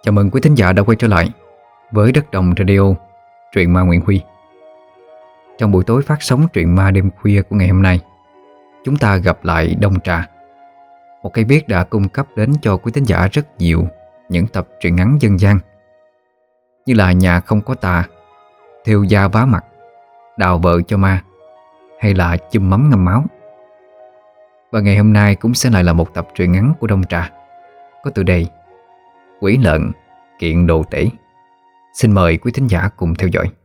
Chào mừng quý thính giả đã quay trở lại với Đất Đồng Radio, truyện ma Nguyễn Huy. Trong buổi tối phát sóng truyện ma đêm khuya của ngày hôm nay, chúng ta gặp lại Đông Trà, một cây viết đã cung cấp đến cho quý thính giả rất nhiều những tập truyện ngắn dân gian như là Nhà Không Có Tà, Thêu Da Vá Mặt, Đào Vợ Cho Ma hay là Chum Mắm Ngâm Máu. Và ngày hôm nay cũng sẽ lại là một tập truyện ngắn của Đông Trà có tựa đề Quỷ Lợn Kiện Đồ Tể. Xin mời quý thính giả cùng theo dõi.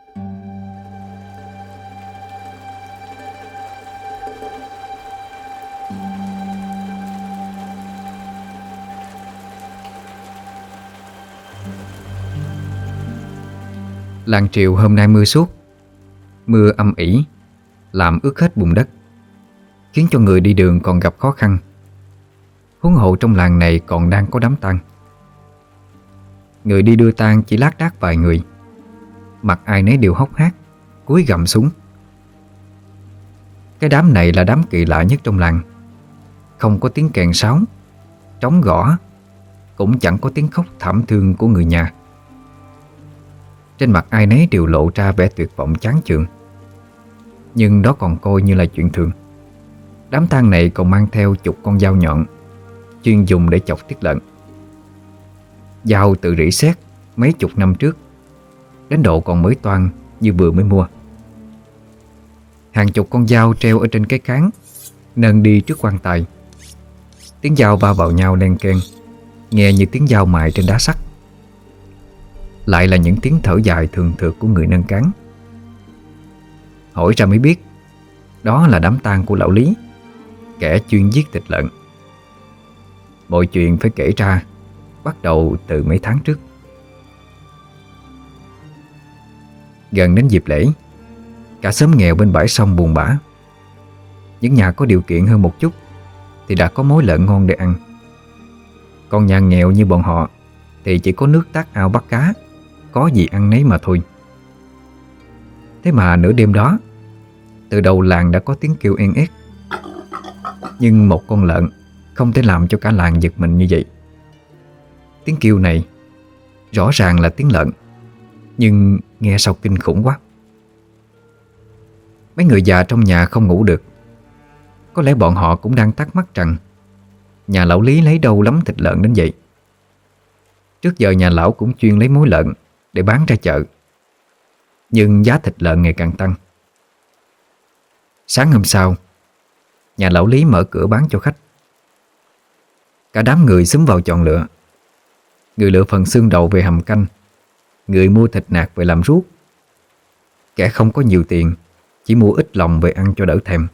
Làng Triều hôm nay mưa suốt. Mưa âm ỉ làm ướt hết bùn đất, khiến cho người đi đường còn gặp khó khăn. Huống hộ trong làng này còn đang có đám tang. Người đi đưa tang chỉ lác đác vài người, mặt ai nấy đều hốc hác, cúi gằm xuống. Cái đám này là đám kỳ lạ nhất trong làng. Không có tiếng kèn sáo, trống gõ, cũng chẳng có tiếng khóc thảm thương của người nhà. Trên mặt ai nấy đều lộ ra vẻ tuyệt vọng chán chường. Nhưng đó còn coi như là chuyện thường. Đám tang này còn mang theo chục con dao nhọn, chuyên dùng để chọc tiết lợn. Dao tự rỉ sét mấy chục năm trước, đến độ còn mới toan như vừa mới mua. Hàng chục con dao treo ở trên cái cán, nâng đi trước quan tài. Tiếng dao va vào nhau len keng, nghe như tiếng dao mài trên đá sắt. Lại là những tiếng thở dài thường thượt của người nâng cán. Hỏi ra mới biết, đó là đám tang của lão Lý, kẻ chuyên giết thịt lợn. Mọi chuyện phải kể ra bắt đầu từ mấy tháng trước. Gần đến dịp lễ, cả xóm nghèo bên bãi sông buồn bã. Những nhà có điều kiện hơn một chút thì đã có mối lợn ngon để ăn. Còn nhà nghèo như bọn họ thì chỉ có nước tát ao bắt cá, có gì ăn nấy mà thôi. Thế mà nửa đêm đó, từ đầu làng đã có tiếng kêu en ét. Nhưng một con lợn không thể làm cho cả làng giật mình như vậy. Tiếng kêu này rõ ràng là tiếng lợn, nhưng nghe sao kinh khủng quá. Mấy người già trong nhà không ngủ được. Có lẽ bọn họ cũng đang thắc mắc rằng nhà lão Lý lấy đâu lắm thịt lợn đến vậy. Trước giờ nhà lão cũng chuyên lấy mối lợn để bán ra chợ, nhưng giá thịt lợn ngày càng tăng. Sáng hôm sau, nhà lão Lý mở cửa bán cho khách. Cả đám người xúm vào chọn lựa. Người lựa phần xương đầu về hầm canh, người mua thịt nạc về làm ruốc. Kẻ không có nhiều tiền chỉ mua ít lòng về ăn cho đỡ thèm.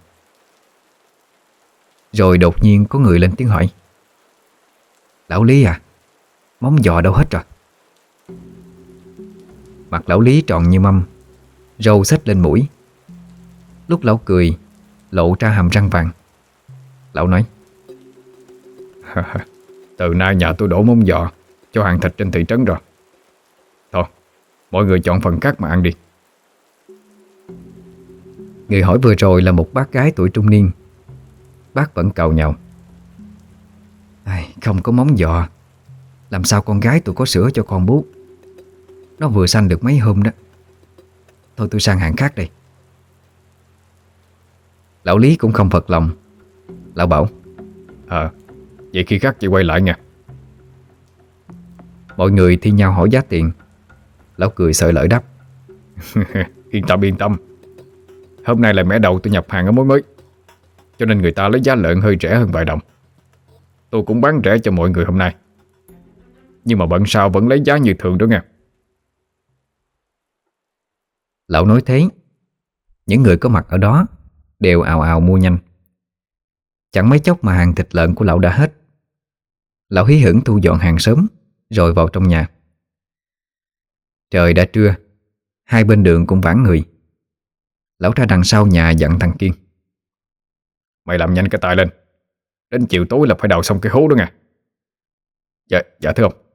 Rồi đột nhiên có người lên tiếng hỏi: "Lão Lý à, móng giò đâu hết rồi?" Mặt lão Lý tròn như mâm, râu xếch lên mũi. Lúc lão cười, lộ ra hàm răng vàng. Lão nói: "Từ nay nhà tôi đổ móng giò cho hàng thịt trên thị trấn rồi. Thôi, mọi người chọn phần khác mà ăn đi." Người hỏi vừa rồi là một bác gái tuổi trung niên. Bác vẫn càu nhàu: "Không có móng giò, làm sao con gái tôi có sữa cho con bú? Nó vừa sanh được mấy hôm đó. Thôi tôi sang hàng khác đây." Lão Lý cũng không phật lòng. Lão bảo: "Vậy khi khác chị quay lại nha." Mọi người thi nhau hỏi giá tiền. Lão cười sợi lợi đáp: Yên tâm. Hôm nay là mẻ đầu tôi nhập hàng ở mối mới, cho nên người ta lấy giá lợn hơi rẻ hơn vài đồng. Tôi cũng bán rẻ cho mọi người hôm nay, nhưng mà bận sau vẫn lấy giá như thường đó nha." Lão nói thế, những người có mặt ở đó đều ào ào mua nhanh. Chẳng mấy chốc mà hàng thịt lợn của lão đã hết. Lão hí hửng thu dọn hàng sớm rồi vào trong nhà. Trời đã trưa, hai bên đường cũng vắng người. Lão ra đằng sau nhà dặn thằng Kiên: "Mày làm nhanh cái tay lên, đến chiều tối là phải đào xong cái hố đó nha." Dạ thưa ông."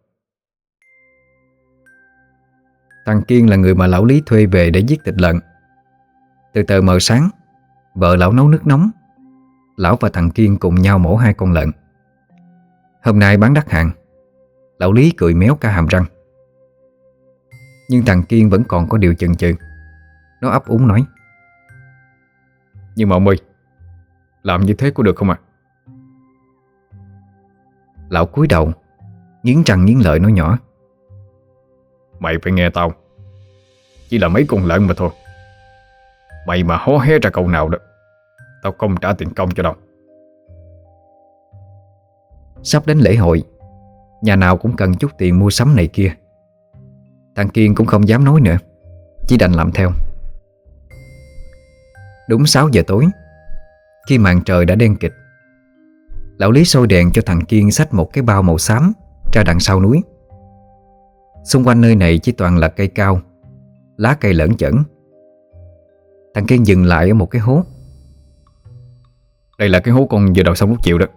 Thằng Kiên là người mà lão Lý thuê về để giết thịt lợn. Từ tờ mờ sáng, vợ lão nấu nước nóng, lão và thằng Kiên cùng nhau mổ hai con lợn. Hôm nay bán đắt hàng, Lão Lý cười méo cả hàm răng. Nhưng thằng Kiên vẫn còn có điều chần chừ. Nó ấp úng nói: Nhưng mà ông ơi, làm như thế có được không ạ? Lão cúi đầu, nghiến răng nghiến lợi nói nhỏ: Mày phải nghe tao. Chỉ là mấy con lợn mà thôi. Mày mà hó hé ra câu nào đó, tao không trả tiền công cho đâu. Sắp đến lễ hội, nhà nào cũng cần chút tiền mua sắm này kia. Thằng Kiên cũng không dám nói nữa, chỉ đành làm theo. Đúng 6 giờ tối, khi màn trời đã đen kịt, lão Lý soi đèn cho thằng Kiên xách một cái bao màu xám ra đằng sau núi. Xung quanh nơi này chỉ toàn là cây cao, lá cây lởn chởn. Thằng Kiên dừng lại ở một cái hố. Đây là cái hố con vừa đào xong lúc chiều đó.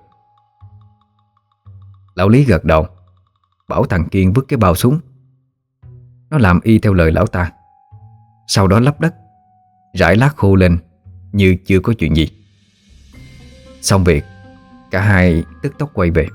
Lão Lý gật đầu, bảo thằng Kiên vứt cái bao xuống. Nó làm y theo lời lão ta. Sau đó lấp đất, rải lá khô lên như chưa có chuyện gì. Xong việc, cả hai tức tốc quay về.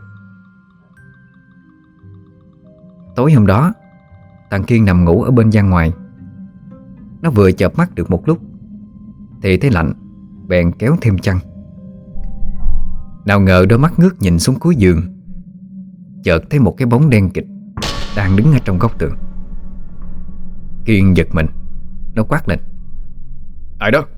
Tối hôm đó, thằng Kiên nằm ngủ ở bên gian ngoài. Nó vừa chợp mắt được một lúc thì thấy lạnh, bèn kéo thêm chăn. Nào ngờ đôi mắt ngước nhìn xuống cuối giường, chợt thấy một cái bóng đen kịt đang đứng ở trong góc tường. Kiên giật mình, nó quát lên: Ai đó?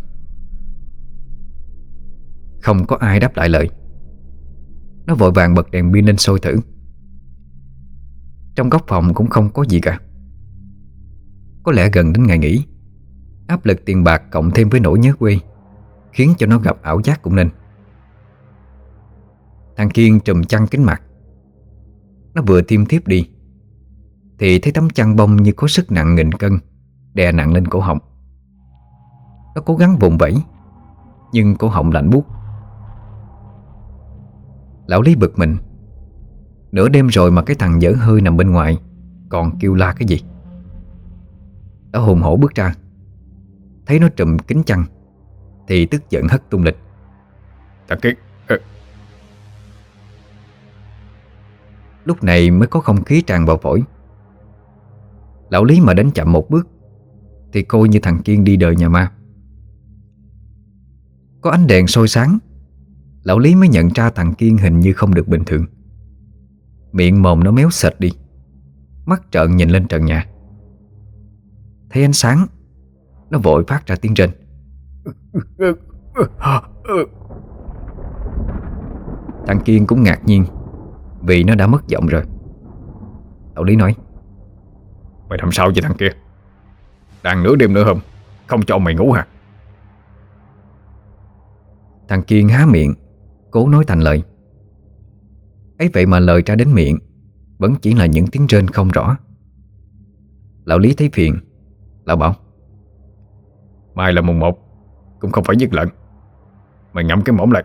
Không có ai đáp lại lời. Nó vội vàng bật đèn pin lên soi thử. Trong góc phòng cũng không có gì cả. Có lẽ gần đến ngày nghỉ, áp lực tiền bạc cộng thêm với nỗi nhớ quê khiến cho nó gặp ảo giác cũng nên. Thằng Kiên trùm chăn kín mặt. Nó vừa tiêm thiếp đi thì thấy tấm chăn bông như có sức nặng nghìn cân đè nặng lên cổ họng. Nó cố gắng vùng vẫy, nhưng cổ họng lạnh buốt. Lão Lý bực mình. Nửa đêm rồi mà cái thằng dở hơi nằm bên ngoài còn kêu la cái gì. Nó hùng hổ bước ra, thấy nó trùm kín chăn thì tức giận hất tung lịch: Thằng Kiên, Lúc này mới có không khí tràn vào phổi. Lão Lý mà đến chậm một bước thì coi như thằng Kiên đi đời nhà ma. Có ánh đèn soi sáng, lão Lý mới nhận ra thằng Kiên hình như không được bình thường. Miệng mồm nó méo sệt đi, mắt trợn nhìn lên trần nhà. Thấy ánh sáng, nó vội phát ra tiếng rên. Thằng Kiên cũng ngạc nhiên vì nó đã mất giọng rồi. Lão Lý nói: Mày làm sao vậy thằng kia? Đang nửa đêm nữa hôm, không cho mày ngủ hả? Thằng Kiên há miệng, cố nói thành lời. Ấy vậy mà lời ra đến miệng vẫn chỉ là những tiếng rên không rõ. Lão Lý thấy phiền, lão bảo: Mai là mùng 1, cũng không phải giết lợn. Mày ngậm cái mỏm lại.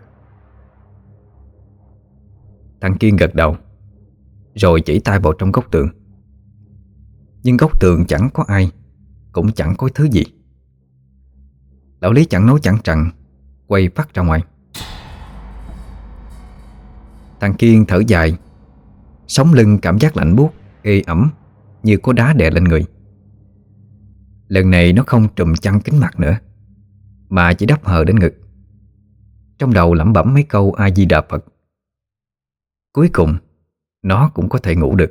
Thằng Kiên gật đầu, rồi chỉ tay vào trong góc tường. Nhưng góc tường chẳng có ai, cũng chẳng có thứ gì. Lão Lý chẳng nói chẳng rằng, quay phát ra ngoài. Thằng Kiên thở dài, sống lưng cảm giác lạnh buốt, ê ẩm như có đá đè lên người. Lần này nó không trùm chăn kín mặt nữa, mà chỉ đắp hờ đến ngực. Trong đầu lẩm bẩm mấy câu A Di Đà Phật. Cuối cùng nó cũng có thể ngủ được.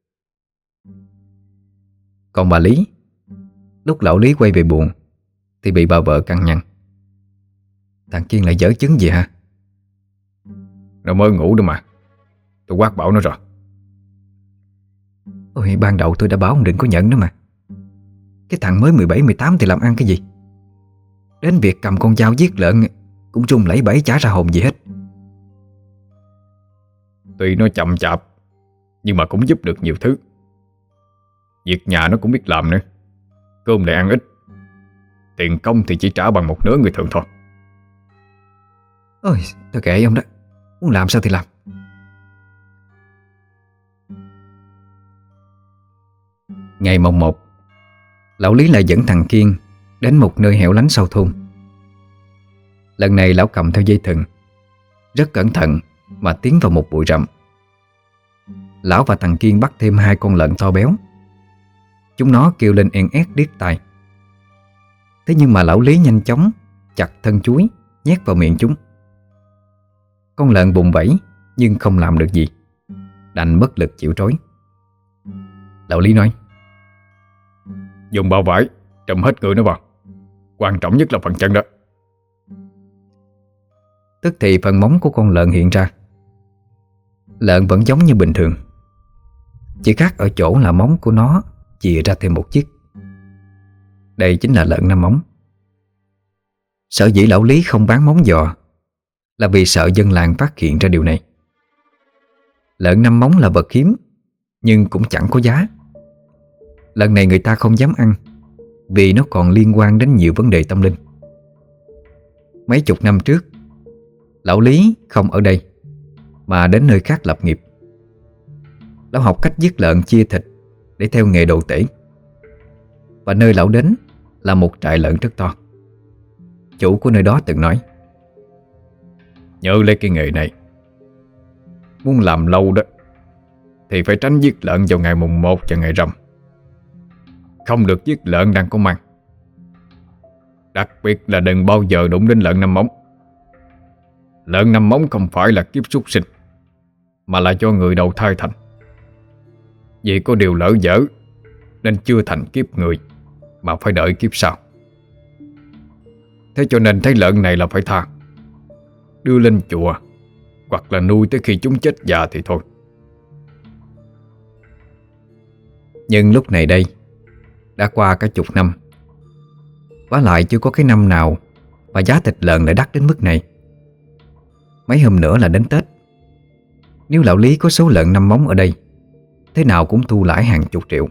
Còn bà Lý, lúc lão Lý quay về buồng thì bị bà vợ cằn nhằn: Thằng Kiên lại dở chứng gì hả? Nó mới ngủ nữa mà, tôi quát bảo nó rồi. Ôi, ban đầu tôi đã bảo ông đừng có nhận nó mà. Cái thằng mới 17-18 thì làm ăn cái gì? Đến việc cầm con dao giết lợn cũng run lẩy bẩy chả ra hồn gì hết. Tuy nó chậm chạp, nhưng mà cũng giúp được nhiều thứ. Việc nhà nó cũng biết làm nữa. Cơm lại ăn ít, tiền công thì chỉ trả bằng một nửa người thường thôi. Ôi, tôi kệ ông đó, muốn làm sao thì làm. Ngày mồng 1, lão Lý lại dẫn thằng Kiên đến một nơi hẻo lánh sau thôn. Lần này lão cầm theo dây thừng, rất cẩn thận mà tiến vào một bụi rậm. lão và thằng Kiên bắt thêm 2 con lợn to béo. Chúng nó kêu lên en ét điếc tai. Thế nhưng mà lão Lý nhanh chóng chặt thân chuối nhét vào miệng chúng. Con lợn bùng bẩy nhưng không làm được gì, đành bất lực chịu trói. Lão Lý nói: Dùng bao vải trùm hết người nó vào, quan trọng nhất là phần chân đó. Tức thì phần móng của con lợn hiện ra. Lợn vẫn giống như bình thường, chỉ khác ở chỗ là móng của nó chìa ra thêm một chiếc. Đây chính là lợn 5 móng. Sở dĩ lão Lý không bán móng giò là vì sợ dân làng phát hiện ra điều này. Lợn 5 móng là vật hiếm, nhưng cũng chẳng có giá. Lần này người ta không dám ăn vì nó còn liên quan đến nhiều vấn đề tâm linh. Mấy chục năm trước, lão Lý không ở đây mà đến nơi khác lập nghiệp. Lão học cách giết lợn chia thịt để theo nghề đồ tể. Và nơi lão đến là một trại lợn rất to. Chủ của nơi đó từng nói: Nhớ lấy cái nghề này, muốn làm lâu đó thì phải tránh giết lợn vào ngày mùng 1 và ngày rằm. Không được giết lợn đang có măng. Đặc biệt là đừng bao giờ đụng đến lợn 5 móng. Lợn 5 móng không phải là kiếp súc sinh, mà là do người đầu thai thành. Vì có điều lỡ dở nên chưa thành kiếp người, mà phải đợi kiếp sau. Thế cho nên thấy lợn này là phải tha, đưa lên chùa hoặc là nuôi tới khi chúng chết già thì thôi. Nhưng lúc này đây đã qua cả chục năm, vả lại chưa có cái năm nào mà giá thịt lợn lại đắt đến mức này. Mấy hôm nữa là đến Tết. Nếu lão Lý có số lợn 5 móng ở đây, thế nào cũng thu lãi hàng chục triệu.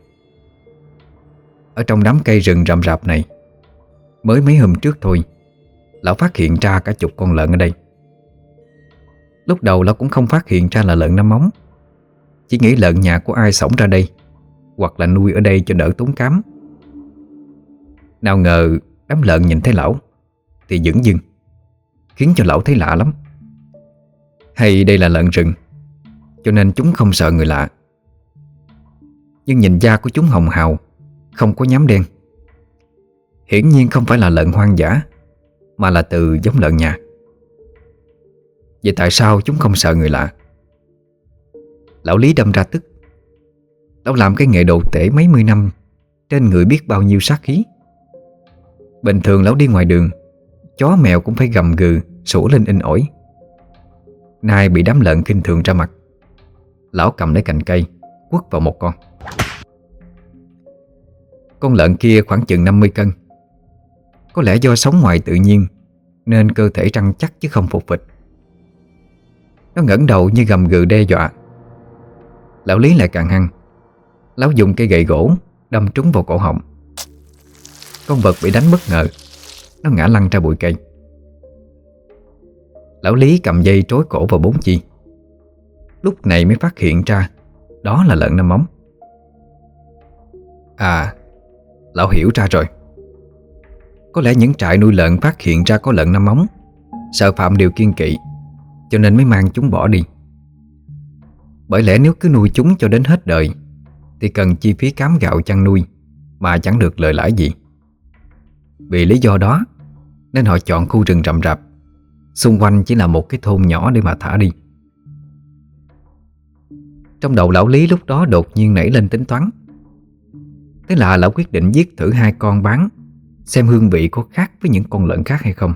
Ở trong đám cây rừng rậm rạp này, mới mấy hôm trước thôi, lão phát hiện ra cả chục con lợn ở đây. Lúc đầu lão cũng không phát hiện ra là lợn 5 móng, chỉ nghĩ lợn nhà của ai xổng ra đây, hoặc là nuôi ở đây cho đỡ tốn cám. Nào ngờ đám lợn nhìn thấy lão thì dửng dưng, khiến cho lão thấy lạ lắm. Hay đây là lợn rừng, cho nên chúng không sợ người lạ. Nhưng nhìn da của chúng hồng hào, không có nhám đen. Hiển nhiên không phải là lợn hoang dã, mà là từ giống lợn nhà. Vậy tại sao chúng không sợ người lạ? Lão Lý đâm ra tức. Lão làm cái nghề đồ tể mấy mươi năm, trên người biết bao nhiêu sát khí. Bình thường lão đi ngoài đường, chó mèo cũng phải gầm gừ, sủa lên in ỏi. Nay bị đám lợn khinh thường ra mặt, lão cầm lấy cành cây quất vào một con. Con lợn kia khoảng chừng 50 cân. Có lẽ do sống ngoài tự nhiên nên cơ thể rắn chắc chứ không phục phịch. Nó ngẩng đầu như gầm gừ đe dọa. Lão Lý lại càng hăng. Lão dùng cây gậy gỗ đâm trúng vào cổ họng. Con vật bị đánh bất ngờ, nó ngã lăn ra bụi cây. Lão Lý cầm dây trói cổ vào 4 chi. Lúc này mới phát hiện ra đó là lợn 5 móng. À, lão hiểu ra rồi. Có lẽ những trại nuôi lợn phát hiện ra có lợn 5 móng, sợ phạm điều kiêng kỵ, cho nên mới mang chúng bỏ đi. Bởi lẽ nếu cứ nuôi chúng cho đến hết đời thì cần chi phí cám gạo chăn nuôi mà chẳng được lợi lãi gì. Vì lý do đó nên họ chọn khu rừng rậm rạp, xung quanh chỉ là một cái thôn nhỏ để mà thả đi. Trong đầu lão Lý lúc đó đột nhiên nảy lên tính toán. Thế là lão quyết định giết thử 2 con bán, xem hương vị có khác với những con lợn khác hay không.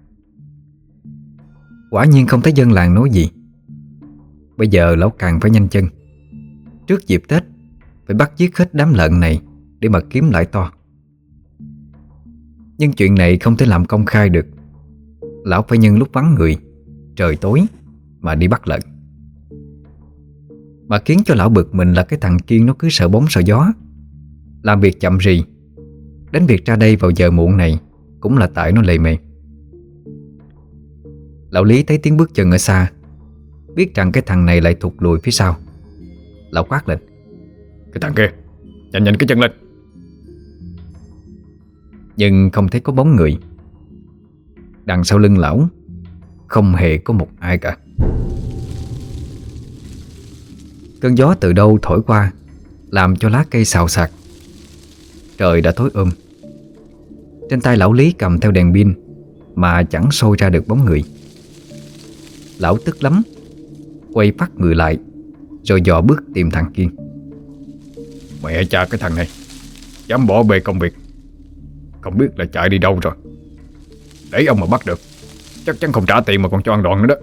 Quả nhiên không thấy dân làng nói gì. Bây giờ lão càng phải nhanh chân. Trước dịp Tết phải bắt giết hết đám lợn này để mà kiếm lãi to. Nhưng chuyện này không thể làm công khai được. Lão phải nhân lúc vắng người, trời tối mà đi bắt lợn. Mà khiến cho lão bực mình là cái thằng Kiên nó cứ sợ bóng sợ gió, làm việc chậm rì. Đến việc ra đây vào giờ muộn này cũng là tại nó lề mề. Lão Lý thấy tiếng bước chân ở xa, biết rằng cái thằng này lại thụt lùi phía sau. Lão quát lên: Cái thằng kia, nhanh nhanh cái chân lên. Nhưng không thấy có bóng người. Đằng sau lưng lão không hề có một ai cả. Cơn gió từ đâu thổi qua, làm cho lá cây xào xạc. Trời đã tối Trên tay lão Lý cầm theo đèn pin mà chẳng soi ra được bóng người. Lão tức lắm, quay phát người lại, rồi dò bước tìm thằng Kiên. Mẹ cha cái thằng này dám bỏ bê công việc, không biết là chạy đi đâu rồi. Để ông mà bắt được, chắc chắn không trả tiền mà còn cho ăn đòn nữa đó.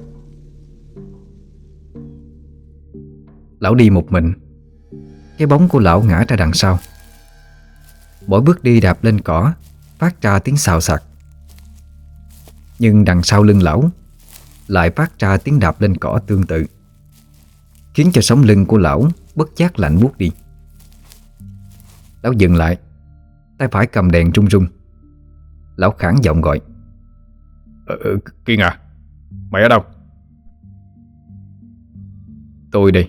Lão đi một mình. Cái bóng của lão ngã ra đằng sau. Mỗi bước đi đạp lên cỏ phát ra tiếng xào xạc. Nhưng đằng sau lưng lão lại phát ra tiếng đạp lên cỏ tương tự, khiến cho sống lưng của lão bất giác lạnh buốt đi. Lão dừng lại, tay phải cầm đèn run run. Lão khản giọng gọi: Kiên à, mày ở đâu? Tôi đây.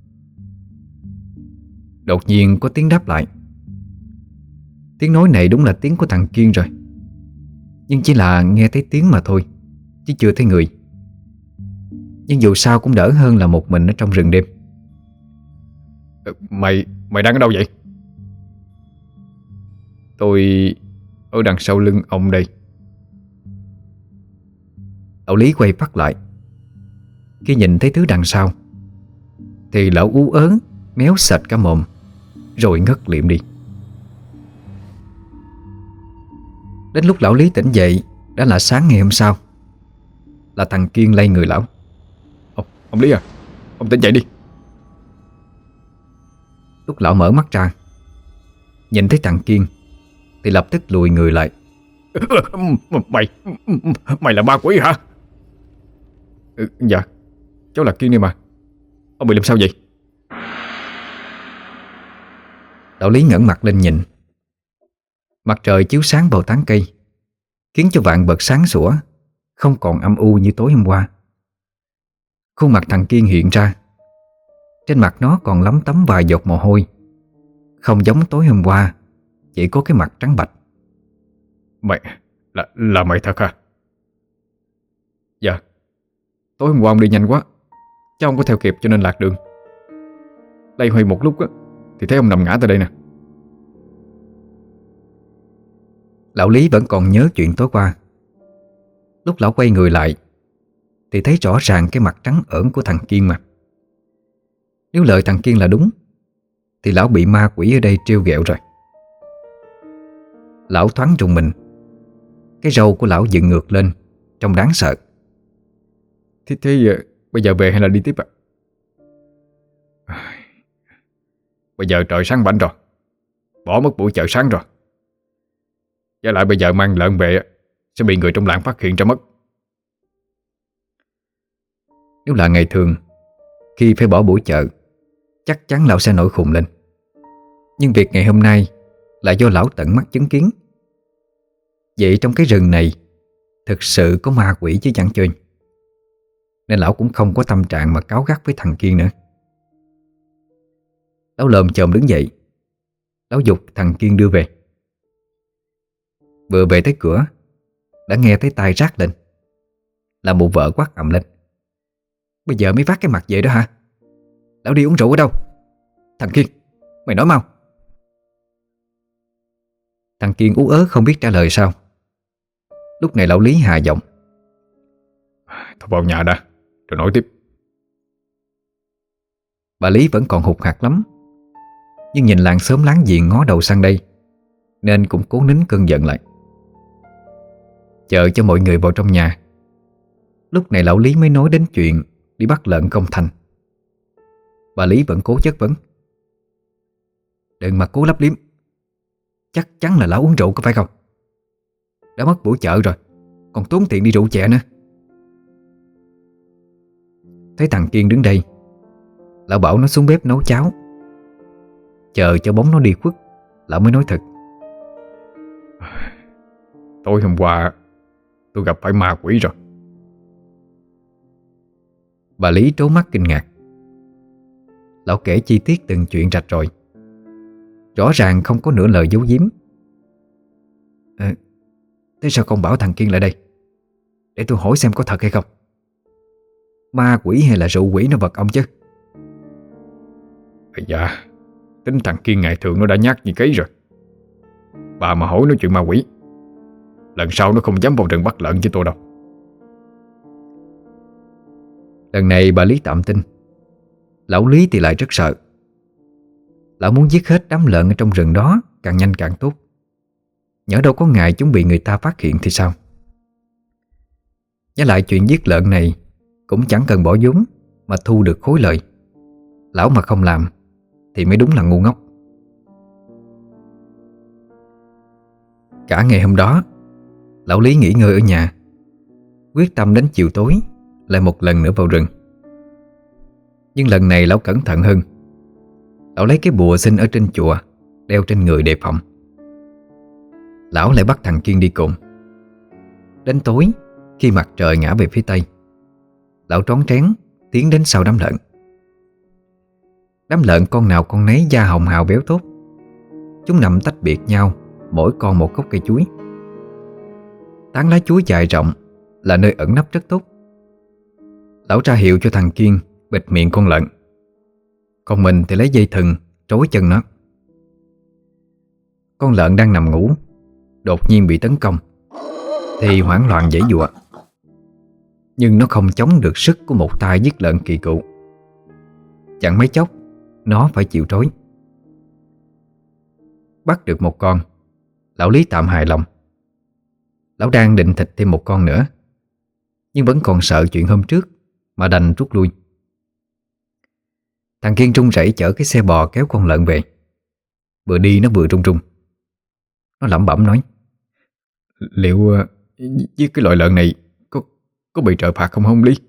Đột nhiên có tiếng đáp lại. Tiếng nói này đúng là tiếng của thằng Kiên rồi, nhưng chỉ là nghe thấy tiếng mà thôi, chứ chưa thấy người. Nhưng dù sao cũng đỡ hơn là một mình ở trong rừng đêm. Mày đang ở đâu vậy? Tôi ở đằng sau lưng ông đây. Lão Lý quay phát lại. Khi nhìn thấy thứ đằng sau thì lão ú ớ, méo sệt cả mồm, rồi ngất liệm đi. Đến lúc lão Lý tỉnh dậy đã là sáng ngày hôm sau. Là thằng Kiên lay người lão. Ông Lý à, ông tỉnh dậy đi. Lúc lão mở mắt ra, nhìn thấy thằng Kiên thì lập tức lùi người lại. Mày là ma quỷ hả? Dạ, cháu là Kiên đây mà. Ông bị làm sao vậy? Lão Lý ngẩng mặt lên nhìn. Mặt trời chiếu sáng vào tán cây, khiến cho vạn vật sáng sủa, không còn âm u như tối hôm qua. Khuôn mặt thằng Kiên hiện ra. Trên mặt nó còn lấm tấm vài giọt mồ hôi. Không giống tối hôm qua, chỉ có cái mặt trắng bạch. Mày là mày thật hả? Dạ. Tối hôm qua ông đi nhanh quá, cháu không có theo kịp cho nên lạc đường. Lay hoay một lúc á thì thấy ông nằm ngã tại đây nè. Lão Lý vẫn còn nhớ chuyện tối qua. Lúc lão quay người lại thì thấy rõ ràng cái mặt trắng ởn của thằng Kiên mà. Nếu lời thằng Kiên là đúng thì lão bị ma quỷ ở đây trêu ghẹo rồi. Lão thoáng rùng mình. Cái râu của lão dựng ngược lên, trông đáng sợ. Thế bây giờ về hay là đi tiếp ạ? Bây giờ trời sáng bảnh rồi, bỏ mất buổi chợ sáng rồi. Với lại bây giờ mang lợn về sẽ bị người trong làng phát hiện ra mất. Nếu là ngày thường, khi phải bỏ buổi chợ, chắc chắn lão sẽ nổi khùng lên. Nhưng việc ngày hôm nay là do lão tận mắt chứng kiến. Vậy trong cái rừng này thực sự có ma quỷ chứ chẳng chơi. Nên lão cũng không có tâm trạng mà cáu gắt với thằng Kiên nữa. Lão lồm chồm đứng dậy. Lão giục thằng Kiên đưa về. Vừa về tới cửa đã nghe thấy tai rát lên. Là mụ vợ quát ầm lên: Bây giờ mới vác cái mặt vậy đó hả? Lão đi uống rượu ở đâu? Thằng Kiên, mày nói mau. Thằng Kiên ú ớ không biết trả lời sao. Lúc này lão Lý hạ giọng: Thôi vào nhà đã, rồi nói tiếp. Bà Lý vẫn còn hụt hạt lắm, nhưng nhìn làng xóm láng giềng ngó đầu sang đây nên cũng cố nín cơn giận lại. Chờ cho mọi người vào trong nhà, lúc này lão Lý mới nói đến chuyện đi bắt lợn công thành. Bà Lý vẫn cố chất vấn: Đừng mà cố lấp liếm. Chắc chắn là lão uống rượu có phải không? Đã mất buổi chợ rồi, còn tốn tiền đi rượu chè nữa. Thấy thằng Kiên đứng đây, lão bảo nó xuống bếp nấu cháo. Chờ cho bóng nó đi khuất, lão mới nói thật: Tối hôm qua tôi gặp phải ma quỷ rồi. Bà Lý trố mắt kinh ngạc. Lão kể chi tiết từng chuyện rạch ròi, rõ ràng không có nửa lời giấu giếm. Thế sao con bảo thằng Kiên lại đây? Để tôi hỏi xem có thật hay không. Ma quỷ hay là rượu quỷ nó vật ông chứ? Dạ, tính thằng Kiên ngày thường nó đã nhát như cấy rồi. Bà mà hỏi nó chuyện ma quỷ, lần sau nó không dám vào rừng bắt lợn với tôi đâu. Lần này bà Lý tạm tin. Lão Lý thì lại rất sợ. Lão muốn giết hết đám lợn ở trong rừng đó càng nhanh càng tốt. Nhỡ đâu có ngày chúng bị người ta phát hiện thì sao. Với lại chuyện giết lợn này cũng chẳng cần bỏ vốn mà thu được khối lợi. Lão mà không làm thì mới đúng là ngu ngốc. Cả ngày hôm đó, lão Lý nghỉ ngơi ở nhà, quyết tâm đến chiều tối lại một lần nữa vào rừng. Nhưng lần này lão cẩn thận hơn. Lão lấy cái bùa xin ở trên chùa đeo trên người đề phòng. Lão lại bắt thằng Kiên đi cùng. Đến tối, khi mặt trời ngã về phía tây, lão trón trén tiến đến sau đám lợn. Đám lợn con nào con nấy da hồng hào béo tốt. Chúng nằm tách biệt nhau, mỗi con một gốc cây chuối. Tán lá chuối dài rộng là nơi ẩn nấp rất tốt. Lão ra hiệu cho thằng Kiên bịt miệng con lợn, còn mình thì lấy dây thừng trói chân nó. Con lợn đang nằm ngủ đột nhiên bị tấn công thì hoảng loạn giãy giụa, nhưng nó không chống được sức của một tay giết lợn kỳ cựu. Chẳng mấy chốc nó phải chịu trói. Bắt được một con, lão Lý tạm hài lòng. Lão đang định thịt thêm một con nữa, nhưng vẫn còn sợ chuyện hôm trước mà đành rút lui. Thằng Kiên run rẩy chở cái xe bò kéo con lợn về. Vừa đi nó vừa run run. Nó lẩm bẩm nói: Liệu giết cái loại lợn này có bị trợ phạt không hông Lý?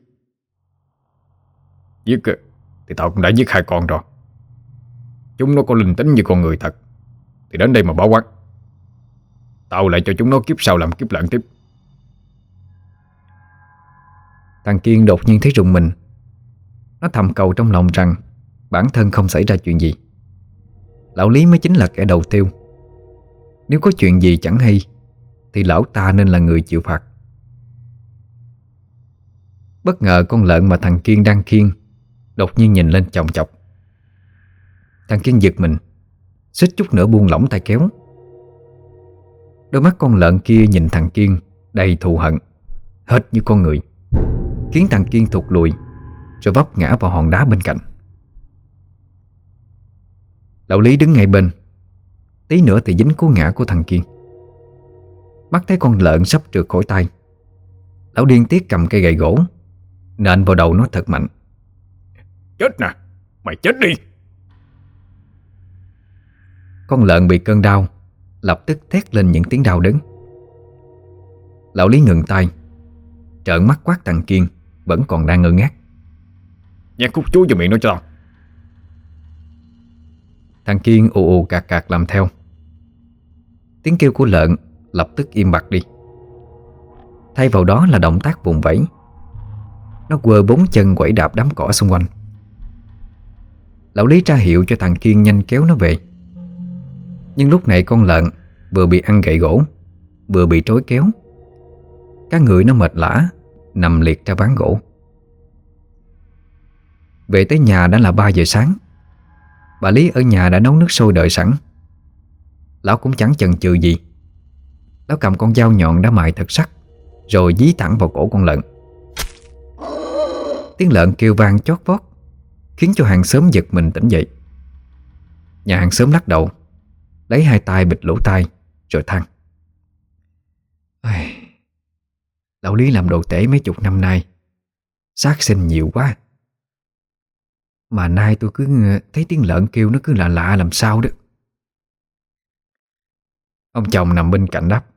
Giết thì tao cũng đã giết 2 con rồi. Chúng nó có linh tính như con người thật thì đến đây mà báo oán. Tao lại cho chúng nó kiếp sau làm kiếp lợn tiếp. Thằng Kiên đột nhiên thấy rùng mình. Nó thầm cầu trong lòng rằng bản thân không xảy ra chuyện gì. Lão Lý mới chính là kẻ đầu tiêu. Nếu có chuyện gì chẳng hay thì lão ta nên là người chịu phạt. Bất ngờ con lợn mà thằng Kiên đang khiêng đột nhiên nhìn lên chòng chọc. Thằng Kiên giật mình, suýt chút nữa buông lỏng tay kéo. Đôi mắt con lợn kia nhìn thằng Kiên đầy thù hận, hệt như con người, khiến thằng Kiên thụt lùi rồi vấp ngã vào hòn đá bên cạnh. Lão Lý đứng ngay bên, tí nữa thì dính cú ngã của thằng Kiên. Mắt thấy con lợn sắp trượt khỏi tay, lão điên tiết cầm cây gậy gỗ nện vào đầu nó thật mạnh. Chết nè, mày chết đi! Con lợn bị cơn đau lập tức thét lên những tiếng đau đớn. Lão Lý ngừng tay, trợn mắt quát thằng Kiên vẫn còn đang ngơ ngác: Nhét khúc chuối vào miệng nó cho tao. Thằng Kiên ù ù cạc cạc làm theo. Tiếng kêu của lợn lập tức im bặt đi. Thay vào đó là động tác vùng vẫy. Nó quơ 4 chân quẩy đạp đám cỏ xung quanh. Lão Lý ra hiệu cho thằng Kiên nhanh kéo nó về. Nhưng lúc này con lợn vừa bị ăn gậy gỗ, vừa bị trói kéo. Cả người nó mệt lả, nằm liệt ra ván gỗ. Về tới nhà đã là 3 giờ sáng. Bà Lý ở nhà đã nấu nước sôi đợi sẵn. Lão cũng chẳng chần chừ gì. Lão cầm con dao nhọn đã mài thật sắc, rồi dí thẳng vào cổ con lợn. Tiếng lợn kêu vang chót vót, khiến cho hàng xóm giật mình tỉnh dậy. Nhà hàng xóm lắc đầu, lấy 2 tay bịt lỗ tai, rồi than: Lão Lý làm đồ tể mấy chục năm nay, sát sinh nhiều quá. Mà nay tôi cứ thấy tiếng lợn kêu nó cứ lạ lạ làm sao đó. Ông chồng nằm bên cạnh đáp: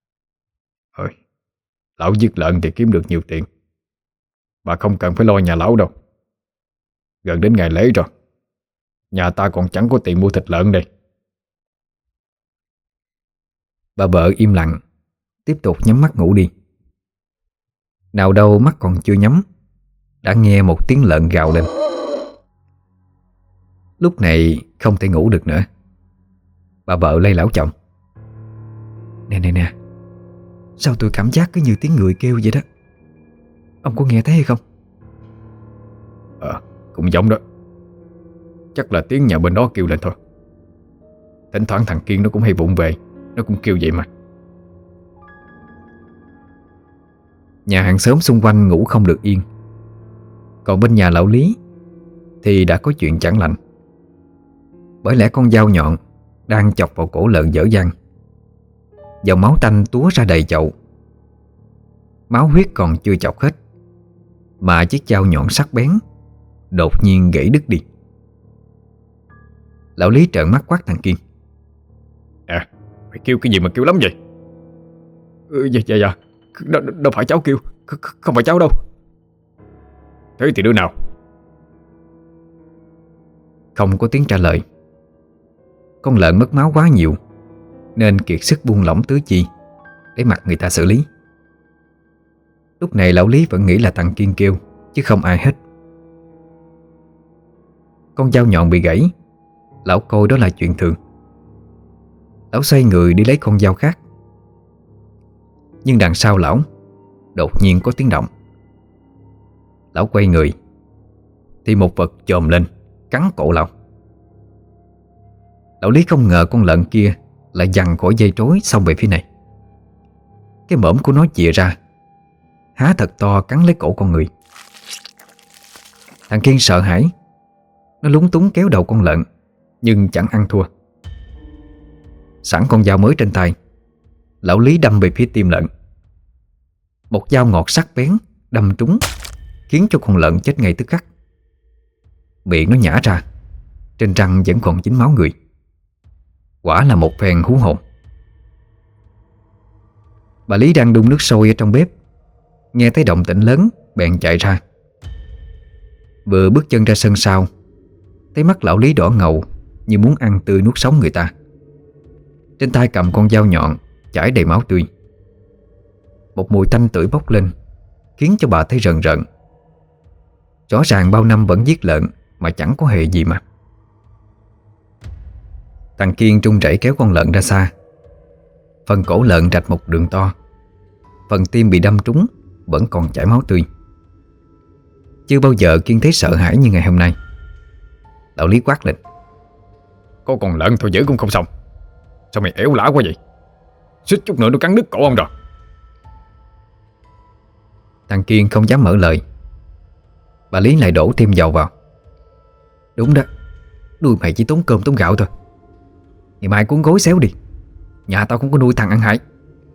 Lão giết lợn thì kiếm được nhiều tiền. Bà không cần phải lo nhà lão đâu. Gần đến ngày lễ rồi, nhà ta còn chẳng có tiền mua thịt lợn đây. Bà vợ im lặng, tiếp tục nhắm mắt ngủ đi. Nào đâu mắt còn chưa nhắm, đã nghe một tiếng lợn gào lên. Lúc này không thể ngủ được nữa. Bà vợ lay lão chồng: Nè, sao tôi cảm giác cứ như tiếng người kêu vậy đó. Ông có nghe thấy hay không? Cũng giống đó. Chắc là tiếng nhà bên đó kêu lên thôi. Thỉnh thoảng thằng Kiên nó cũng hay vụng về, nó cũng kêu vậy mà. Nhà hàng xóm xung quanh ngủ không được yên. Còn bên nhà lão Lý thì đã có chuyện chẳng lành. Bởi lẽ con dao nhọn đang chọc vào cổ lợn dở dang. Dòng máu tanh túa ra đầy chậu. Máu huyết còn chưa chọc hết, mà chiếc dao nhọn sắc bén đột nhiên gãy đứt đi. Lão Lý trợn mắt quát thằng Kiên: À, mày kêu cái gì mà kêu lắm vậy? Dạ đâu phải cháu kêu. Không phải cháu đâu. Thế thì đứa nào? Không có tiếng trả lời. Con lợn mất máu quá nhiều nên kiệt sức buông lỏng tứ chi để mặc người ta xử lý. Lúc này lão Lý vẫn nghĩ là thằng Kiên kêu, chứ không ai hết. Con dao nhọn bị gãy, lão coi đó là chuyện thường. Lão xoay người đi lấy con dao khác. Nhưng đằng sau lão đột nhiên có tiếng động. Lão quay người thì một vật chồm lên cắn cổ lão. Lão Lý không ngờ con lợn kia lại giằng khỏi dây trối xông về phía này. Cái mõm của nó chìa ra, há thật to cắn lấy cổ con người. Thằng Kiên sợ hãi, nó lúng túng kéo đầu con lợn, nhưng chẳng ăn thua. Sẵn con dao mới trên tay, lão Lý đâm về phía tim lợn. Một dao ngọt sắc bén đâm trúng, khiến cho con lợn chết ngay tức khắc. Miệng nó nhả ra, trên răng vẫn còn dính máu người. Quả là một phen hú hồn. Bà Lý đang đun nước sôi ở trong bếp, nghe thấy động tĩnh lớn bèn chạy ra. Vừa bước chân ra sân sau, thấy mắt lão Lý đỏ ngầu như muốn ăn tươi nuốt sống người ta. Trên tay cầm con dao nhọn chảy đầy máu tươi. Một mùi tanh tưởi bốc lên, khiến cho bà thấy rợn rợn. Rõ ràng bao năm vẫn giết lợn mà chẳng có hề gì mà. Thằng Kiên trung rẩy kéo con lợn ra xa. Phần cổ lợn rạch một đường to, phần tim bị đâm trúng vẫn còn chảy máu tươi. Chưa bao giờ Kiên thấy sợ hãi như ngày hôm nay. Lão Lý quát lên: Có con lợn thôi giữ cũng không xong. Sao mày éo lả quá vậy? Suýt chút nữa nó cắn đứt cổ ông rồi. Thằng Kiên không dám mở lời. Bà Lý lại đổ thêm dầu vào: Đúng đó, nuôi mày chỉ tốn cơm tốn gạo thôi. Ngày mai cuốn gối xéo đi, nhà tao không có nuôi thằng ăn hại.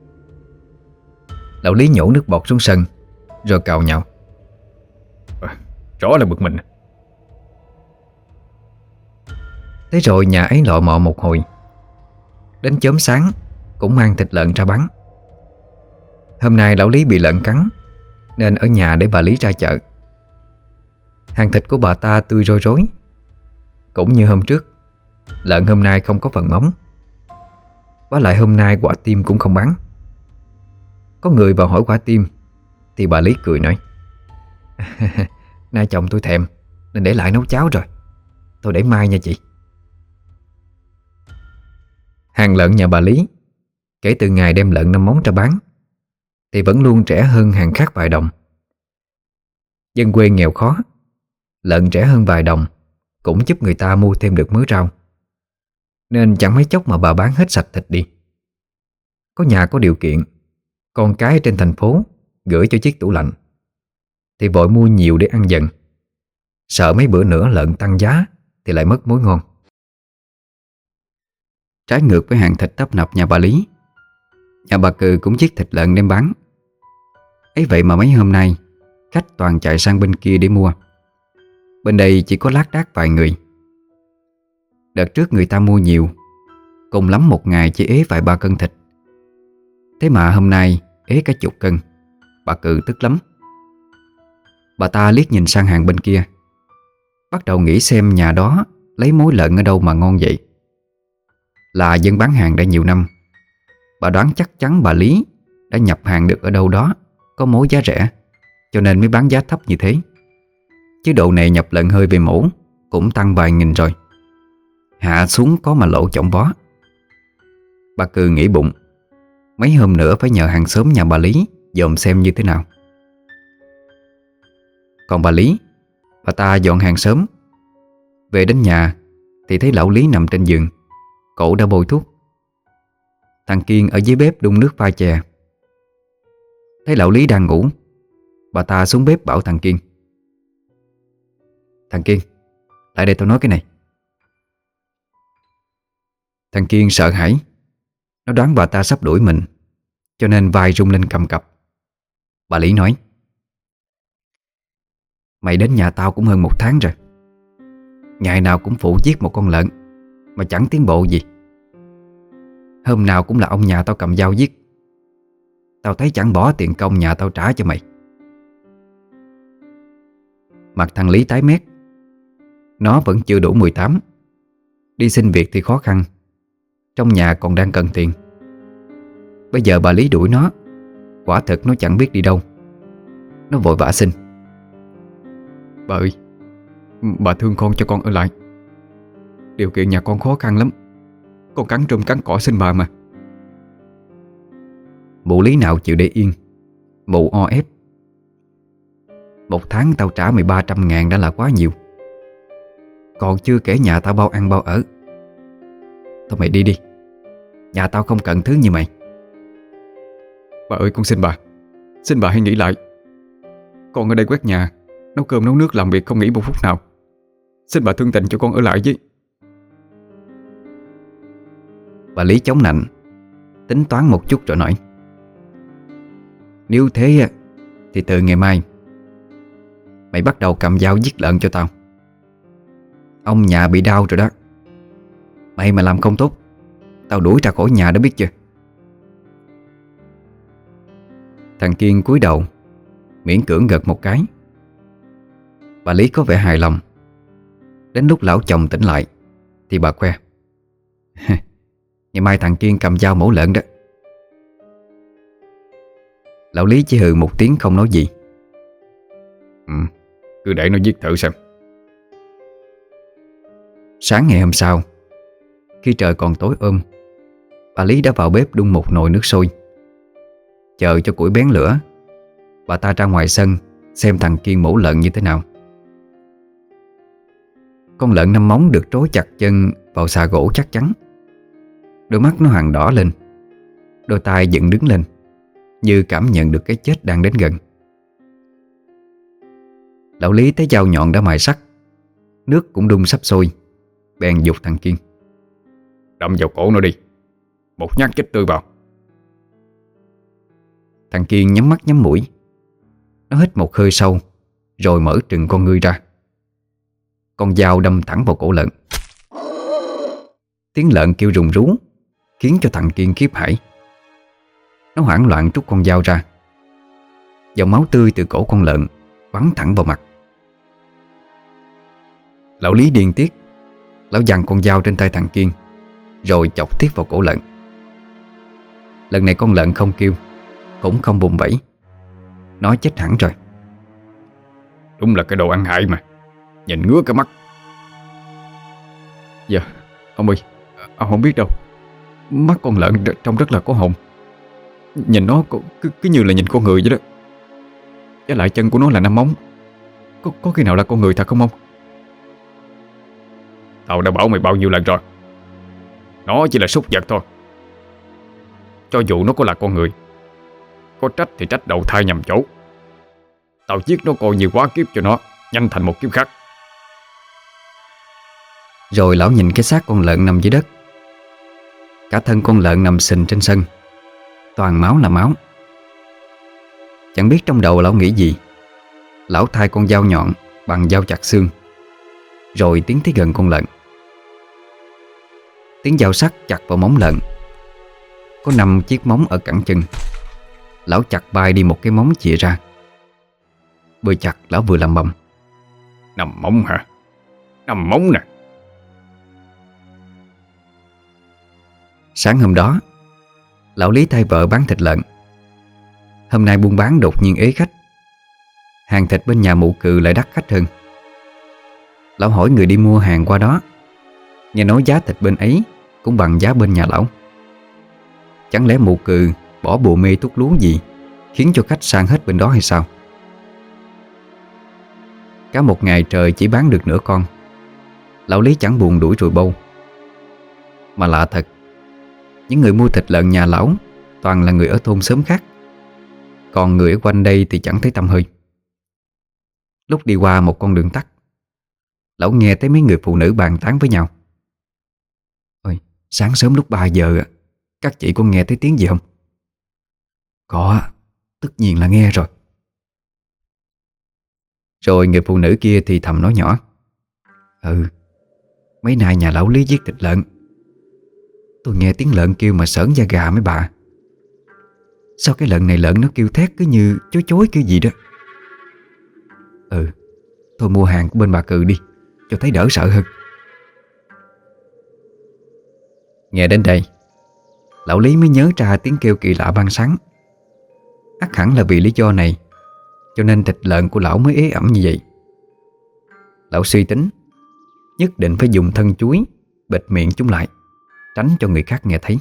Lão Lý nhổ nước bọt xuống sân, rồi cào nhạo: Rõ là bực mình. Thế rồi nhà ấy lọ mọ một hồi. Đến chớm sáng cũng mang thịt lợn ra bán. Hôm nay lão Lý bị lợn cắn nên ở nhà để bà Lý ra chợ. Hàng thịt của bà ta tươi roi rối. Cũng như hôm trước, lợn hôm nay không có phần móng. Với lại hôm nay quả tim cũng không bán. Có người vào hỏi quả tim thì bà Lý cười nói: Nay chồng tôi thèm nên để lại nấu cháo rồi. Tôi để mai nha chị. Hàng lợn nhà bà Lý kể từ ngày đem lợn 5 móng ra bán thì vẫn luôn rẻ hơn hàng khác vài đồng. Dân quê nghèo khó, lợn rẻ hơn vài đồng cũng giúp người ta mua thêm được mớ rau. Nên chẳng mấy chốc mà bà bán hết sạch thịt đi. Có nhà có điều kiện, con cái trên thành phố gửi cho chiếc tủ lạnh thì vội mua nhiều để ăn dần. Sợ mấy bữa nữa lợn tăng giá thì lại mất mối ngon. Trái ngược với hàng thịt tấp nập nhà bà Lý, nhà bà Cừ cũng giết thịt lợn đem bán. Ấy vậy mà mấy hôm nay khách toàn chạy sang bên kia để mua. Bên đây chỉ có lác đác vài người. Đợt trước người ta mua nhiều, cùng lắm một ngày chỉ ế vài ba cân thịt. Thế mà hôm nay ế cả chục cân. Bà Cừ tức lắm. Bà ta liếc nhìn sang hàng bên kia, bắt đầu nghĩ xem nhà đó lấy mối lợn ở đâu mà ngon vậy. Là dân bán hàng đã nhiều năm, bà đoán chắc chắn bà Lý đã nhập hàng được ở đâu đó có mối giá rẻ, cho nên mới bán giá thấp như thế. Chứ độ này nhập lợn hơi về mổ cũng tăng vài nghìn rồi, hạ xuống có mà lỗ chổng vó. Bà Cừ nghĩ bụng, mấy hôm nữa phải nhờ hàng xóm nhà bà Lý dòm xem như thế nào. Còn bà Lý, bà ta dọn hàng sớm. Về đến nhà thì thấy lão Lý nằm trên giường, cổ đã bôi thuốc. Thằng Kiên ở dưới bếp đun nước pha chè. Thấy lão Lý đang ngủ, bà ta xuống bếp bảo thằng Kiên: "Thằng Kiên, lại đây tao nói cái này." Thằng Kiên sợ hãi. Nó đoán bà ta sắp đuổi mình, cho nên vai rung lên cầm cập. Bà Lý nói: "Mày đến nhà tao cũng hơn 1 tháng rồi. Ngày nào cũng phụ giết một con lợn mà chẳng tiến bộ gì. Hôm nào cũng là ông nhà tao cầm dao giết. Tao thấy chẳng bỏ tiền công nhà tao trả cho mày." Mặt thằng Lý tái mét. Nó vẫn chưa đủ 18. Đi xin việc thì khó khăn, trong nhà còn đang cần tiền. Bây giờ bà Lý đuổi nó, quả thực nó chẳng biết đi đâu. Nó vội vã xin: "Bà ơi, bà thương con cho con ở lại. Điều kiện nhà con khó khăn lắm. Con cắn rơm cắn cỏ xin bà mà." Mụ Lý nào chịu để yên. Mụ o ép: "1 tháng tao trả mày 300.000 đã là quá nhiều. Còn chưa kể nhà tao bao ăn bao ở. Thôi mày đi đi, nhà tao không cần thứ như mày." "Bà ơi, con xin bà. Xin bà hãy nghĩ lại. Con ở đây quét nhà, nấu cơm nấu nước, làm việc không nghỉ một phút nào. Xin bà thương tình cho con ở lại với." Bà Lý chống nạnh, tính toán một chút rồi nói: "Nếu thế thì từ ngày mai mày bắt đầu cầm dao giết lợn cho tao. Ông nhà bị đau rồi đó. Mày mà làm không tốt, tao đuổi ra khỏi nhà đó, biết chưa?" Thằng Kiên cúi đầu, miễn cưỡng gật một cái. Bà Lý có vẻ hài lòng. Đến lúc lão chồng tỉnh lại thì bà khoe: "Ngày mai thằng Kiên cầm dao mổ lợn đó." Lão Lý chỉ hừ một tiếng không nói gì. Cứ để nó giết thử xem." Sáng ngày hôm sau, khi trời còn tối bà Lý đã vào bếp đun một nồi nước sôi. Chờ cho củi bén lửa, bà ta ra ngoài sân xem thằng Kiên mổ lợn như thế nào. Con lợn 5 móng được trói chặt chân vào xà gỗ chắc chắn. Đôi mắt nó hoàng đỏ lên, đôi tai dựng đứng lên, như cảm nhận được cái chết đang đến gần. Lão Lý thấy dao nhọn đã mài sắt, nước cũng đun sắp sôi, bèn giục thằng Kiên: "Đâm vào cổ nó đi, một nhát chết tươi vào." Thằng Kiên nhắm mắt nhắm mũi. Nó hít một hơi sâu, rồi mở trừng con ngươi ra. Con dao đâm thẳng vào cổ lợn. Tiếng lợn kêu rùng rú khiến cho thằng Kiên khiếp hãi. Nó hoảng loạn trút con dao ra. Dòng máu tươi từ cổ con lợn bắn thẳng vào mặt. Lão Lý điên tiết. Lão giằng con dao trên tay thằng Kiên, rồi chọc tiếp vào cổ lợn. Lần này con lợn không kêu, cũng không vùng vẫy. Nó chết hẳn rồi. Đúng là cái đồ ăn hại mà, nhìn ngứa cái mắt. Dạ, ông ơi, ông không biết đâu. Mắt con lợn trông rất là có hồn. Nhìn nó cứ như là nhìn con người vậy đó. Với lại chân của nó là 5 móng. Có khi nào là con người thật không ông? Tao đã bảo mày bao nhiêu lần rồi, nó chỉ là súc vật thôi. Cho dù nó có là con người, có trách thì trách đầu thai nhầm chỗ. Tao giết nó coi như quá kiếp cho nó, nhanh thành một kiếp khác. Rồi lão nhìn cái xác con lợn nằm dưới đất. Cả thân con lợn nằm sình trên sân, toàn máu là máu. Chẳng biết trong đầu lão nghĩ gì. Lão thay con dao nhọn bằng dao chặt xương, rồi tiến tới gần con lợn. Tiếng dao sắc chặt vào móng lợn. Có 5 chiếc móng ở cẳng chân. Lão chặt bay đi một cái móng chìa ra. Vừa chặt lão vừa lẩm bẩm: 5 móng hả? 5 móng nè. Sáng hôm đó, lão Lý thay vợ bán thịt lợn. Hôm nay buôn bán đột nhiên ế khách. Hàng thịt bên nhà mụ Cừ lại đắt khách hơn. Lão hỏi người đi mua hàng qua đó, nghe nói giá thịt bên ấy cũng bằng giá bên nhà lão. Chẳng lẽ mụ Cừ bỏ bùa mê thuốc lú gì khiến cho khách sang hết bên đó hay sao? Cả một ngày trời chỉ bán được nửa con. Lão Lý chẳng buồn đuổi ruồi bâu. Mà lạ thật, những người mua thịt lợn nhà lão toàn là người ở thôn xóm khác, còn người ở quanh đây thì chẳng thấy tăm hơi. Lúc đi qua một con đường tắt, lão nghe thấy mấy người phụ nữ bàn tán với nhau. Ôi, sáng sớm lúc 3 giờ các chị có nghe thấy tiếng gì không? Có, tất nhiên là nghe rồi. Rồi người phụ nữ kia thì thầm nói nhỏ. Mấy nay nhà lão Lý giết thịt lợn. Tôi nghe tiếng lợn kêu mà sởn da gà mấy bà. Sao cái lợn này lợn nó kêu thét cứ như chối chối kiểu gì đó. Thôi mua hàng của bên bà Cừ đi, cho thấy đỡ sợ hơn. Nghe đến đây, lão Lý mới nhớ ra tiếng kêu kỳ lạ ban sáng. Ắt hẳn là vì lý do này cho nên thịt lợn của lão mới ế ẩm như vậy. Lão suy tính nhất định phải dùng thân chuối bịt miệng chúng lại, tránh cho người khác nghe thấy.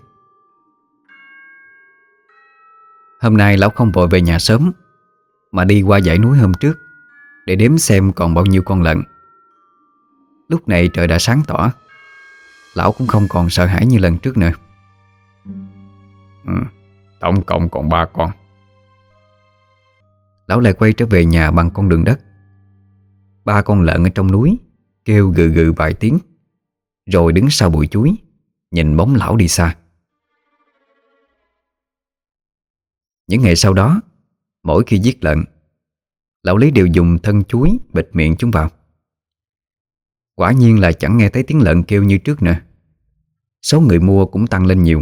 Hôm nay lão không vội về nhà sớm, mà đi qua dãy núi hôm trước để đếm xem còn bao nhiêu con lợn. Lúc này trời đã sáng tỏ, lão cũng không còn sợ hãi như lần trước nữa. Tổng cộng còn 3 con. Lão lại quay trở về nhà bằng con đường đất. 3 con lợn ở trong núi kêu gừ gừ vài tiếng, rồi đứng sau bụi chuối nhìn bóng lão đi xa. Những ngày sau đó, mỗi khi giết lợn, lão Lý đều dùng thân chuối bịt miệng chúng vào. Quả nhiên là chẳng nghe thấy tiếng lợn kêu như trước nữa. Số người mua cũng tăng lên nhiều.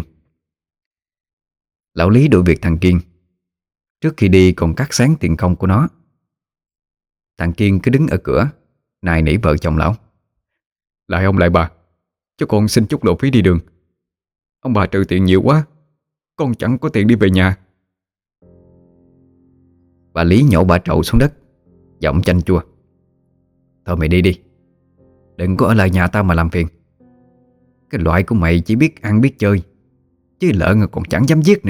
Lão Lý đuổi việc thằng Kiên. Trước khi đi còn cắt xén tiền công của nó. Thằng Kiên cứ đứng ở cửa nài nỉ vợ chồng lão. Lại ông lại bà, cho con xin chút lộ phí đi đường. Ông bà trừ tiền nhiều quá, con chẳng có tiền đi về nhà. Bà Lý nhổ bả trậu xuống đất, giọng chanh chua. Thôi mày đi đi, đừng có ở lại nhà tao mà làm phiền. Cái loại của mày chỉ biết ăn biết chơi, chứ lợn còn chẳng dám giết nữa.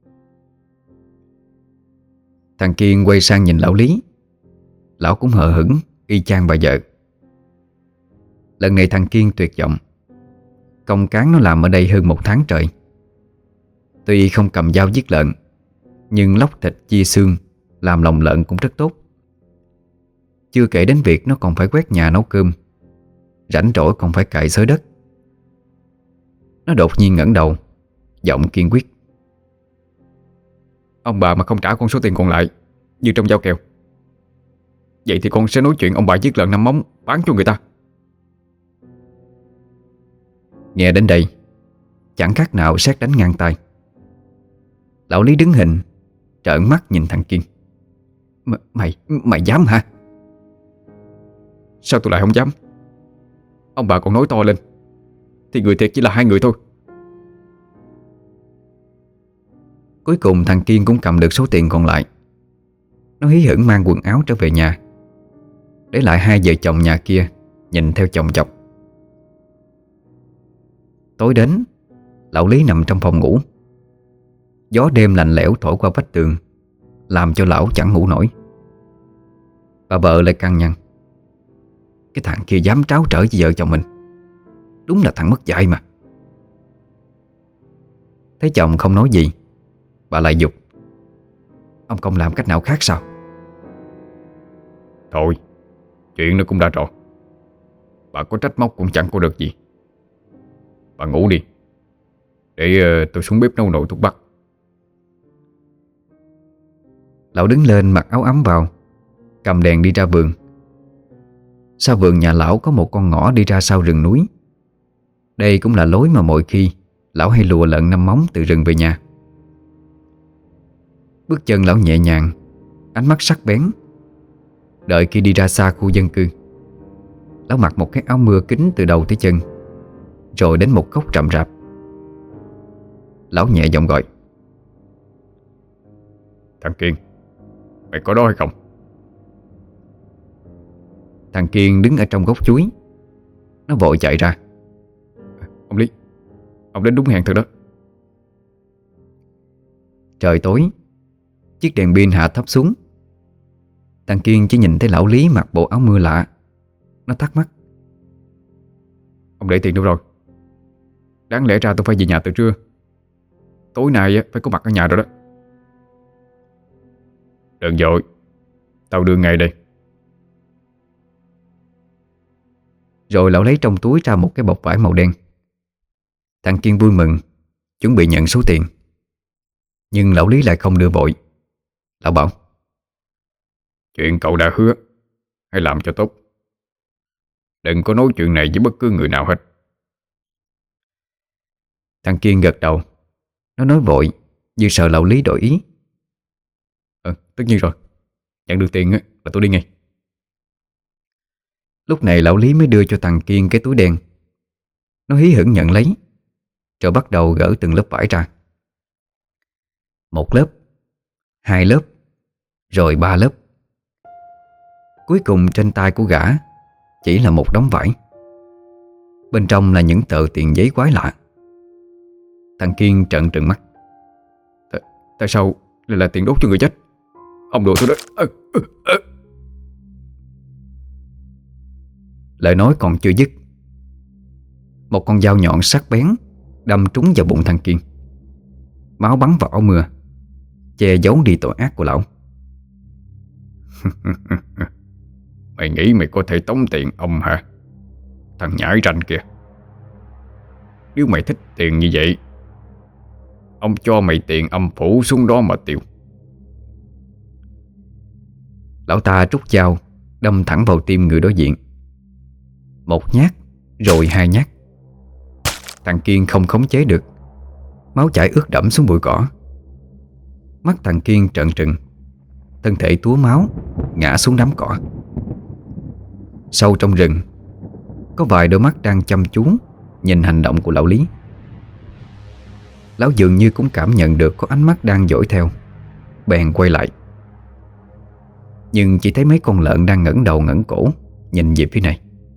Thằng Kiên quay sang nhìn lão Lý. Lão cũng hờ hững y chang bà vợ. Lần này thằng Kiên tuyệt vọng. Công cán nó làm ở đây hơn 1 tháng trời. Tuy không cầm dao giết lợn, nhưng lóc thịt chia xương, làm lòng lợn cũng rất tốt. Chưa kể đến việc nó còn phải quét nhà nấu cơm, rảnh rỗi còn phải cày xới đất. Nó đột nhiên ngẩng đầu, giọng kiên quyết. Ông bà mà không trả con số tiền còn lại như trong giao kèo, vậy thì con sẽ nói chuyện ông bà giết lợn 5 móng bán cho người ta. Nghe đến đây, chẳng khác nào sét đánh ngang tai. Lão Lý đứng hình, trợn mắt nhìn thằng Kiên. Mày dám hả? Sao tôi lại không dám? Ông bà còn nói to lên thì người thiệt chỉ là 2 người thôi. Cuối cùng thằng Kiên cũng cầm được số tiền còn lại. Nó hí hửng mang quần áo trở về nhà, để lại 2 vợ chồng nhà kia nhìn theo chồng chọc. Tối đến, lão Lý nằm trong phòng ngủ. Gió đêm lạnh lẽo thổi qua vách tường, làm cho lão chẳng ngủ nổi. Bà vợ lại căng nhăn. Cái thằng kia dám tráo trở với vợ chồng mình, đúng là thằng mất dạy mà. Thấy chồng không nói gì, bà lại giục. Ông không làm cách nào khác sao? Thôi, chuyện nó cũng đã rõ. Bà có trách móc cũng chẳng có được gì. Bà ngủ đi, để tôi xuống bếp nấu nồi thuốc bắc. Lão đứng lên mặc áo ấm vào, cầm đèn đi ra vườn. Sau vườn nhà lão có một con ngõ đi ra sau rừng núi. Đây cũng là lối mà mỗi khi lão hay lùa lợn 5 móng từ rừng về nhà. Bước chân lão nhẹ nhàng, ánh mắt sắc bén. Đợi khi đi ra xa khu dân cư, lão mặc một cái áo mưa kín từ đầu tới chân, rồi đến một góc rậm rạp. Lão nhẹ giọng gọi. Thằng Kiên, mày có đó hay không? Thằng Kiên đứng ở trong gốc chuối. Nó vội chạy ra. Ông Lý, ông đến đúng hẹn thật đó. Trời tối, chiếc đèn pin hạ thấp xuống. Thằng Kiên chỉ nhìn thấy lão Lý mặc bộ áo mưa lạ. Nó thắc mắc. Ông để tiền đâu rồi? Đáng lẽ ra tôi phải về nhà từ trưa. Tối nay phải có mặt ở nhà rồi đó. Đừng vội, tao đưa ngay đây. Rồi lão lấy trong túi ra một cái bọc vải màu đen. Thằng Kiên vui mừng, chuẩn bị nhận số tiền. Nhưng lão Lý lại không đưa vội. Lão bảo: Chuyện cậu đã hứa, hãy làm cho tốt. Đừng có nói chuyện này với bất cứ người nào hết. Thằng Kiên gật đầu. Nó nói vội như sợ lão Lý đổi ý. Tất nhiên rồi. Nhận được tiền là tôi đi ngay. Lúc này lão Lý mới đưa cho thằng Kiên cái túi đen. Nó hí hửng nhận lấy, rồi bắt đầu gỡ từng lớp vải ra. Một lớp, hai lớp, rồi ba lớp. Cuối cùng trên tay của gã chỉ là một đống vải. Bên trong là những tờ tiền giấy quái lạ. Thằng Kiên trợn trừng mắt. Tại sao lại là tiền đốt cho người chết? Ông đùa tôi đó. Lời nói còn chưa dứt, một con dao nhọn sắc bén đâm trúng vào bụng thằng Kiên. Máu bắn vào áo mưa, che giấu đi tội ác của lão. Mày nghĩ mày có thể tống tiền ông hả? Thằng nhãi ranh kìa. Nếu mày thích tiền như vậy, ông cho mày tiền âm phủ xuống đó mà tiêu. Lão ta rút dao đâm thẳng vào tim người đối diện. Một nhát, rồi hai nhát. Thằng Kiên không khống chế được, máu chảy ướt đẫm xuống bụi cỏ. Mắt thằng Kiên trợn trừng, thân thể túa máu ngã xuống đám cỏ. Sâu trong rừng, có vài đôi mắt đang chăm chú nhìn hành động của lão Lý. Lão dường như cũng cảm nhận được có ánh mắt đang dõi theo, bèn quay lại. Nhưng chỉ thấy mấy con lợn đang ngẩng đầu ngẩng cổ nhìn về phía này.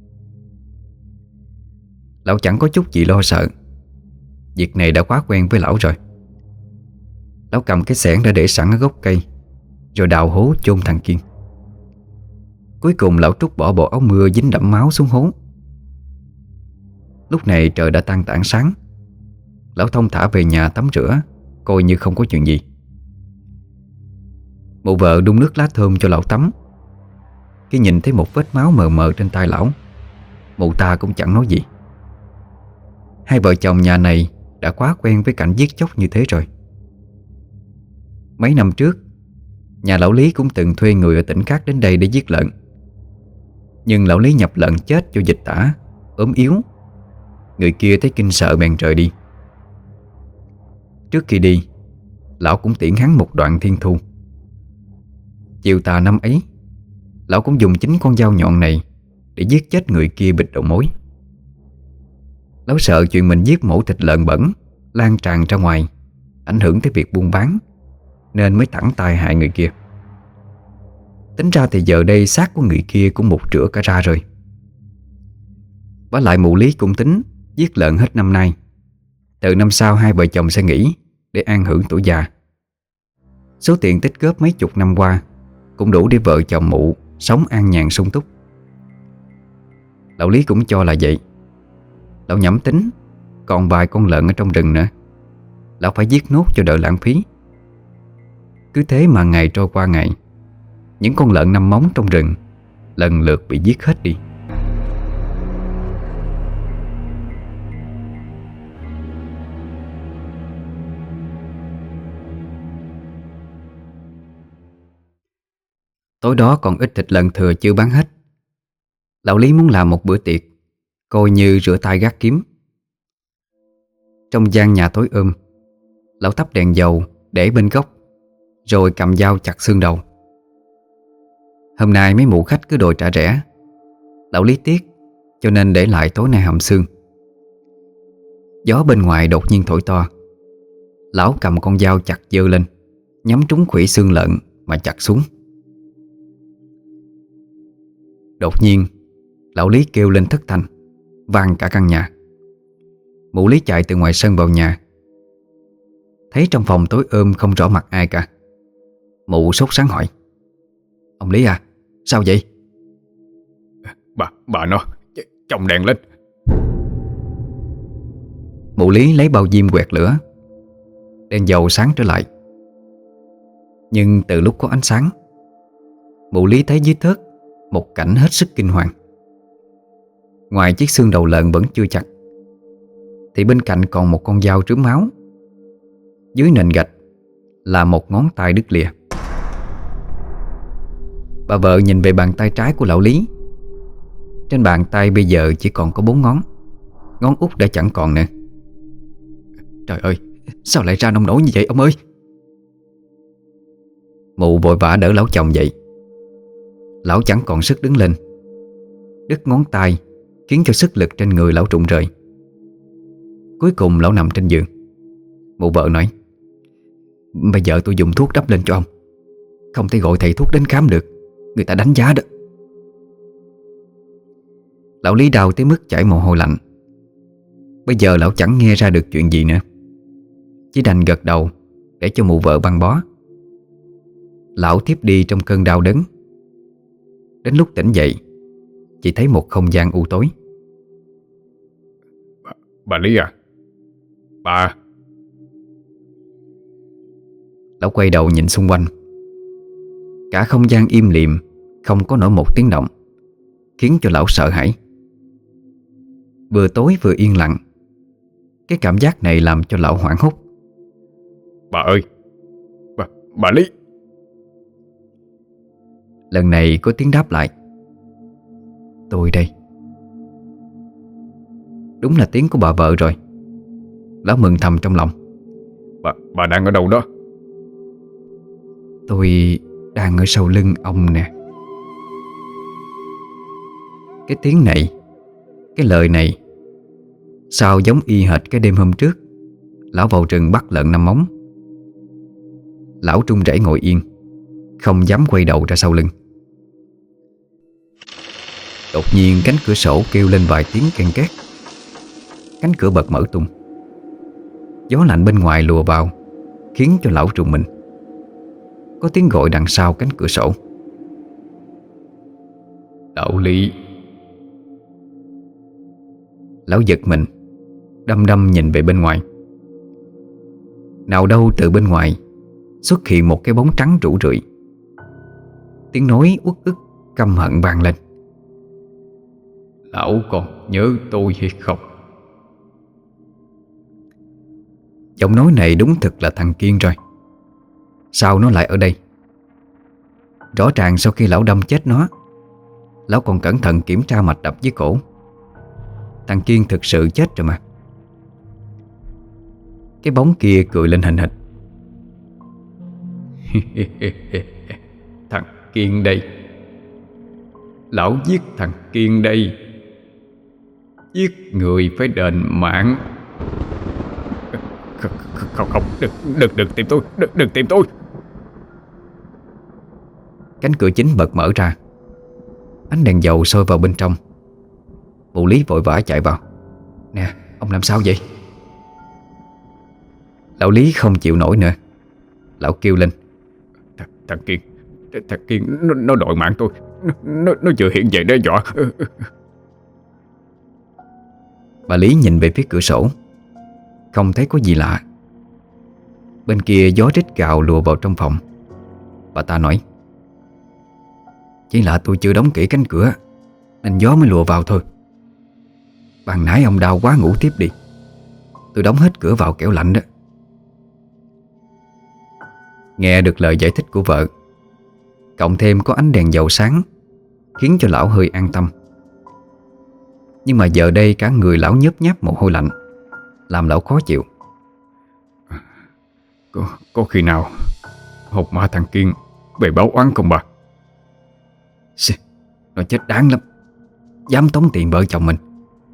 Lão chẳng có chút gì lo sợ. Việc này đã quá quen với lão rồi. Lão cầm cái xẻng đã để sẵn ở gốc cây, rồi đào hố chôn thằng Kiên. Cuối cùng lão trút bỏ bộ áo mưa dính đẫm máu xuống hố. Lúc này trời đã tan tảng sáng. Lão thong thả về nhà tắm rửa, coi như không có chuyện gì. Mụ vợ đun nước lá thơm cho lão tắm. Khi nhìn thấy một vết máu mờ mờ trên tay lão, mụ ta cũng chẳng nói gì. Hai vợ chồng nhà này đã quá quen với cảnh giết chóc như thế rồi. Mấy năm trước, nhà lão Lý cũng từng thuê người ở tỉnh khác đến đây để giết lợn. Nhưng lão Lý nhập lợn chết do dịch tả, ốm yếu. Người kia thấy kinh sợ bèn rời đi. Trước khi đi, lão cũng tiễn hắn một đoạn thiên thu. Chiều tà năm ấy, lão cũng dùng chính con dao nhọn này để giết chết người kia bịt đầu mối. Lão sợ chuyện mình giết mổ thịt lợn bẩn lan tràn ra ngoài, ảnh hưởng tới việc buôn bán, nên mới thẳng tay hại người kia. Tính ra thì giờ đây xác của người kia cũng mục rửa cả ra rồi. Vả lại mụ Lý cũng tính giết lợn hết năm nay. Từ năm sau hai vợ chồng sẽ nghỉ để an hưởng tuổi già. Số tiền tích góp mấy chục năm qua cũng đủ để vợ chồng mụ sống an nhàn sung túc. Lão Lý cũng cho là vậy. Lão nhẩm tính còn vài con lợn ở trong rừng nữa, lão phải giết nốt cho đỡ lãng phí. Cứ thế mà ngày trôi qua ngày, những con lợn năm móng trong rừng lần lượt bị giết hết đi. Tối đó còn ít thịt lợn thừa chưa bán hết. Lão Lý muốn làm một bữa tiệc, coi như rửa tay gác kiếm. Trong gian nhà tối lão thắp đèn dầu để bên góc, rồi cầm dao chặt xương đầu. Hôm nay mấy mụ khách cứ đòi trả rẻ. Lão Lý tiếc, cho nên để lại tối nay hầm xương. Gió bên ngoài đột nhiên thổi to. Lão cầm con dao chặt giơ lên, nhắm trúng khuỷu xương lợn mà chặt xuống. Đột nhiên lão Lý kêu lên thất thanh, vang cả căn nhà. Mụ Lý chạy từ ngoài sân vào nhà. Thấy trong phòng tối không rõ mặt ai cả, mụ sốt sắng hỏi: "Ông Lý à, sao vậy?" Bà nó, chồng đèn lên. Mụ Lý lấy bao diêm quẹt lửa, đèn dầu sáng trở lại. Nhưng từ lúc có ánh sáng, mụ Lý thấy dưới thớt một cảnh hết sức kinh hoàng. Ngoài chiếc xương đầu lợn vẫn chưa chặt, thì bên cạnh còn một con dao rướm máu. Dưới nền gạch là một ngón tay đứt lìa. Bà vợ nhìn về bàn tay trái của lão Lý. Trên bàn tay bây giờ chỉ còn có 4 ngón. Ngón út đã chẳng còn nữa. Trời ơi, sao lại ra nông nổi như vậy ông ơi? Mụ vội vã đỡ lão chồng dậy. Lão chẳng còn sức đứng lên. Đứt ngón tay khiến cho sức lực trên người lão rụng rời. Cuối cùng lão nằm trên giường. Mụ vợ nói: Bây giờ tôi dùng thuốc đắp lên cho ông. Không thể gọi thầy thuốc đến khám được, người ta đánh giá đó. Lão Lý đau tới mức chảy mồ hôi lạnh. Bây giờ lão chẳng nghe ra được chuyện gì nữa, chỉ đành gật đầu để cho mụ vợ băng bó. Lão thiếp đi trong cơn đau đớn. Đến lúc tỉnh dậy, chỉ thấy một không gian u tối. Bà Lý à? Bà. Lão quay đầu nhìn xung quanh. Cả không gian im lìm, không có nổi một tiếng động, khiến cho lão sợ hãi. Vừa tối vừa yên lặng. Cái cảm giác này làm cho lão hoảng hốt. Bà ơi! Bà Lý! Lần này có tiếng đáp lại: Tôi đây. Đúng là tiếng của bà vợ rồi. Lão mừng thầm trong lòng. Bà đang ở đâu đó? Tôi đang ở sau lưng ông nè. Cái tiếng này, cái lời này, sao giống y hệt cái đêm hôm trước lão vào rừng bắt lợn 5 móng. Lão run rẩy ngồi yên, không dám quay đầu ra sau lưng. Đột nhiên cánh cửa sổ kêu lên vài tiếng ken két. Cánh cửa bật mở tung. Gió lạnh bên ngoài lùa vào, khiến cho lão rùng mình. Có tiếng gọi đằng sau cánh cửa sổ: Lão Lý! Lão giật mình, đăm đăm nhìn về bên ngoài. Nào đâu từ bên ngoài xuất hiện một cái bóng trắng rũ rượi. Tiếng nói uất ức căm hận vang lên: Lão còn nhớ tôi hay không? Giọng nói này đúng thực là thằng Kiên rồi. Sao nó lại ở đây? Rõ ràng sau khi lão đâm chết nó, lão còn cẩn thận kiểm tra mạch đập dưới cổ. Thằng Kiên thực sự chết rồi mà. Cái bóng kia cười lên hình hịch: Thằng Kiên đây. Lão giết thằng Kiên đây. Giết người phải đền mạng. Không, đừng tìm tôi. Đừng tìm tôi. Cánh cửa chính bật mở ra. Ánh đèn dầu soi vào bên trong. Mụ Lý vội vã chạy vào: Nè, ông làm sao vậy? Lão Lý không chịu nổi nữa. Lão kêu lên: Thằng Kiên nó đòi mạng tôi. Nó vừa hiện về đe dọa. Bà Lý nhìn về phía cửa sổ, không thấy có gì lạ. Bên kia gió rít gào lùa vào trong phòng. Bà ta nói: Chỉ là tôi chưa đóng kỹ cánh cửa nên gió mới lùa vào thôi. Ban nãy ông đau quá ngủ tiếp đi. Tôi đóng hết cửa vào kẻo lạnh đó. Nghe được lời giải thích của vợ, cộng thêm có ánh đèn dầu sáng, khiến cho lão hơi an tâm. Nhưng mà giờ đây cả người lão nhớp nháp mồ hôi lạnh, làm lão khó chịu. Có khi nào hồn ma thằng Kiên về báo oán không bà? Nó chết đáng lắm, dám tống tiền vợ chồng mình.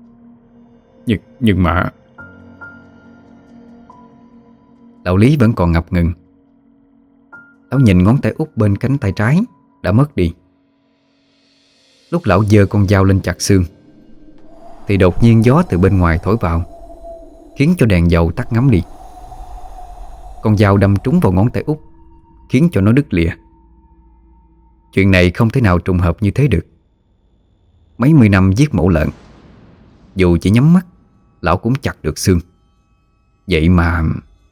Nhưng mà... Lão Lý vẫn còn ngập ngừng. Lão nhìn ngón tay út bên cánh tay trái đã mất đi. Lúc lão giơ con dao lên chặt xương thì đột nhiên gió từ bên ngoài thổi vào, khiến cho đèn dầu tắt ngấm đi. Con dao đâm trúng vào ngón tay út, khiến cho nó đứt lìa. Chuyện này không thể nào trùng hợp như thế được. Mấy mươi năm giết mổ lợn, dù chỉ nhắm mắt lão cũng chặt được xương. Vậy mà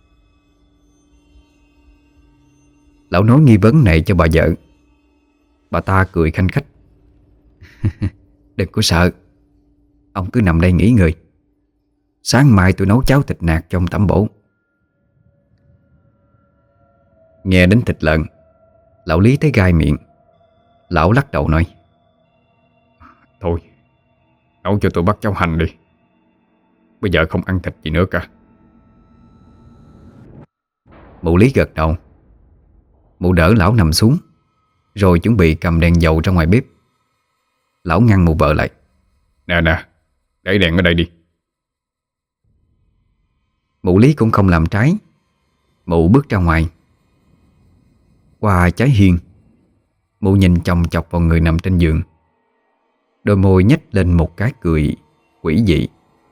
lão nói nghi vấn này cho bà vợ. Bà ta cười khanh khách. Đừng có sợ, ông cứ nằm đây nghỉ ngơi. Sáng mai tôi nấu cháo thịt nạc cho ông tẩm bổ. Nghe đến thịt lợn, lão Lý thấy gai miệng. Lão lắc đầu nói: Thôi, nấu cho tôi bát cháo hành đi. Bây giờ không ăn thịt gì nữa cả. Mụ Lý gật đầu. Mụ đỡ lão nằm xuống, rồi chuẩn bị cầm đèn dầu ra ngoài bếp. Lão ngăn mụ vợ lại: Nè nè, để đèn ở đây đi. Mụ Lý cũng không làm trái. Mụ bước ra ngoài. Qua trái hiên, mụ nhìn chòng chọc vào người nằm trên giường. Đôi môi nhếch lên một cái cười quỷ dị.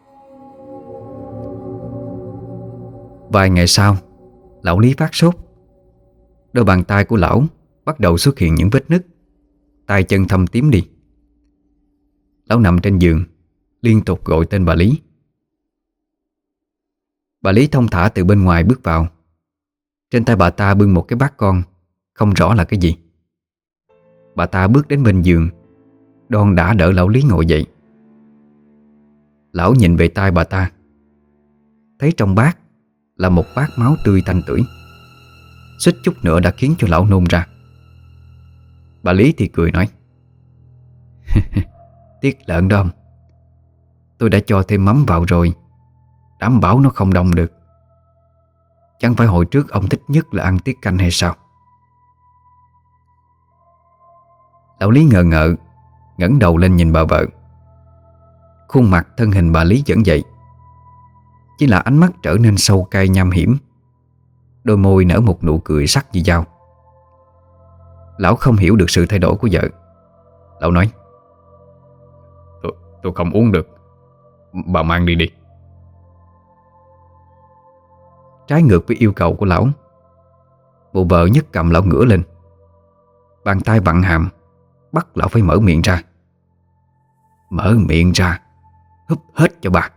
Vài ngày sau, lão Lý phát sốt. Đôi bàn tay của lão bắt đầu xuất hiện những vết nứt, tay chân thâm tím đi. Lão nằm trên giường, liên tục gọi tên bà Lý. Bà Lý thong thả từ bên ngoài bước vào. Trên tay bà ta bưng một cái bát con, không rõ là cái gì. Bà ta bước đến bên giường, đon đả đỡ lão Lý ngồi dậy. Lão nhìn về tay bà ta, thấy trong bát là một bát máu tươi tanh tưởi. Suýt chút nữa đã khiến cho lão nôn ra. Bà Lý thì cười nói: Tiếc lợn đó ông, tôi đã cho thêm mắm vào rồi, đảm bảo nó không đông được. Chẳng phải hồi trước ông thích nhất là ăn tiết canh hay sao? Lão Lý ngờ ngợ ngẩng đầu lên nhìn bà vợ. Khuôn mặt thân hình bà Lý vẫn vậy, chỉ là ánh mắt trở nên sâu cay nham hiểm. Đôi môi nở một nụ cười sắc như dao. Lão không hiểu được sự thay đổi của vợ. Lão nói: Tôi không uống được. Bà mang đi đi. Trái ngược với yêu cầu của lão, bộ vợ nhấc cầm lão ngửa lên. Bàn tay vặn hàm, bắt lão phải mở miệng ra. Mở miệng ra, húp hết cho bà.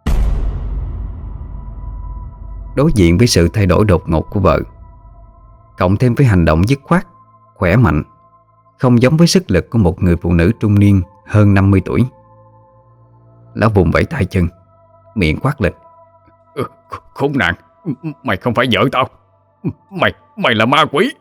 Đối diện với sự thay đổi đột ngột của vợ, cộng thêm với hành động dứt khoát, khỏe mạnh, không giống với sức lực của một người phụ nữ trung niên hơn 50 tuổi, lão vùng vẫy tay chân, miệng quát lên: Khốn nạn, mày không phải vợ tao. Mày là ma quỷ.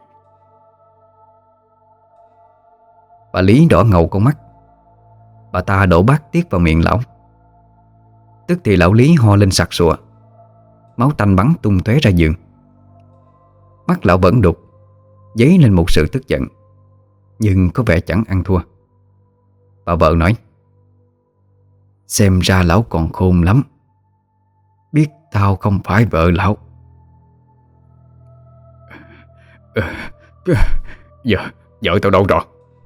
Bà Lý đỏ ngầu con mắt. Bà ta đổ bát tiếp vào miệng lão. Tức thì lão Lý ho lên sặc sụa, máu tanh bắn tung tóe ra giường. Mắt lão vẫn đục, dấy lên một sự tức giận, nhưng có vẻ chẳng ăn thua. Bà vợ nói: Xem ra lão còn khôn lắm, biết tao không phải vợ lão. Vợ tao đâu rồi?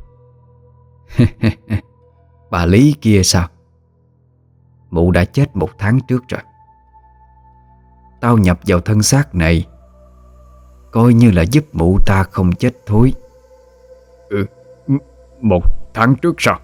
Bà Lý kia sao? Mụ đã chết 1 tháng trước rồi. Tao nhập vào thân xác này, coi như là giúp mụ ta không chết thối. 1 tháng trước sao?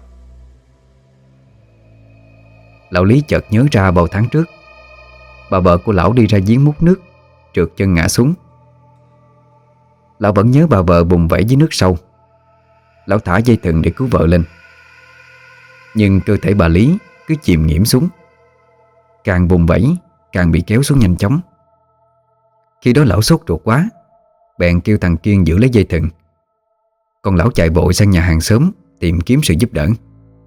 Lão Lý chợt nhớ ra vào tháng trước, bà vợ của lão đi ra giếng múc nước, trượt chân ngã xuống. Lão vẫn nhớ bà vợ vùng vẫy dưới nước sâu. Lão thả dây thừng để cứu vợ lên, nhưng cơ thể bà Lý cứ chìm nghiễm xuống. Càng vùng vẫy càng bị kéo xuống nhanh chóng. Khi đó lão sốt ruột quá, bèn kêu thằng Kiên giữ lấy dây thừng. Còn lão chạy vội sang nhà hàng xóm tìm kiếm sự giúp đỡ.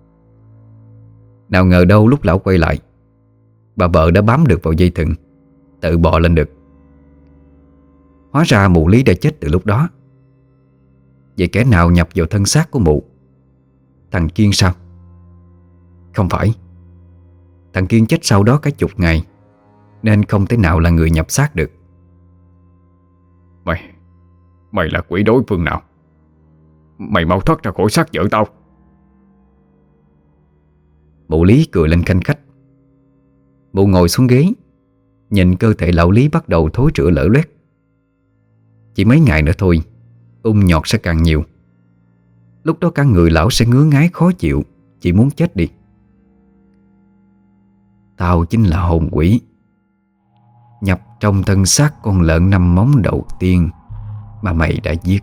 Nào ngờ đâu lúc lão quay lại, bà vợ đã bám được vào dây thừng, tự bò lên được. Hóa ra mụ Lý đã chết từ lúc đó. Vậy kẻ nào nhập vào thân xác của mụ? Thằng Kiên sao? Không phải. Thằng Kiên chết sau đó cả chục ngày, nên không thể nào là người nhập xác được. Mày là quỷ đối phương nào? Mày mau thoát ra khỏi xác vợ tao. Mụ Lý cười lên khanh khách. Mụ ngồi xuống ghế, nhìn cơ thể lão Lý bắt đầu thối rữa lở loét. Chỉ mấy ngày nữa thôi, ung nhọt sẽ càng nhiều. Lúc đó cả người lão sẽ ngứa ngáy khó chịu, chỉ muốn chết đi. Tao chính là hồn quỷ. nhập trong thân xác con lợn 5 móng đầu tiên mà mày đã giết.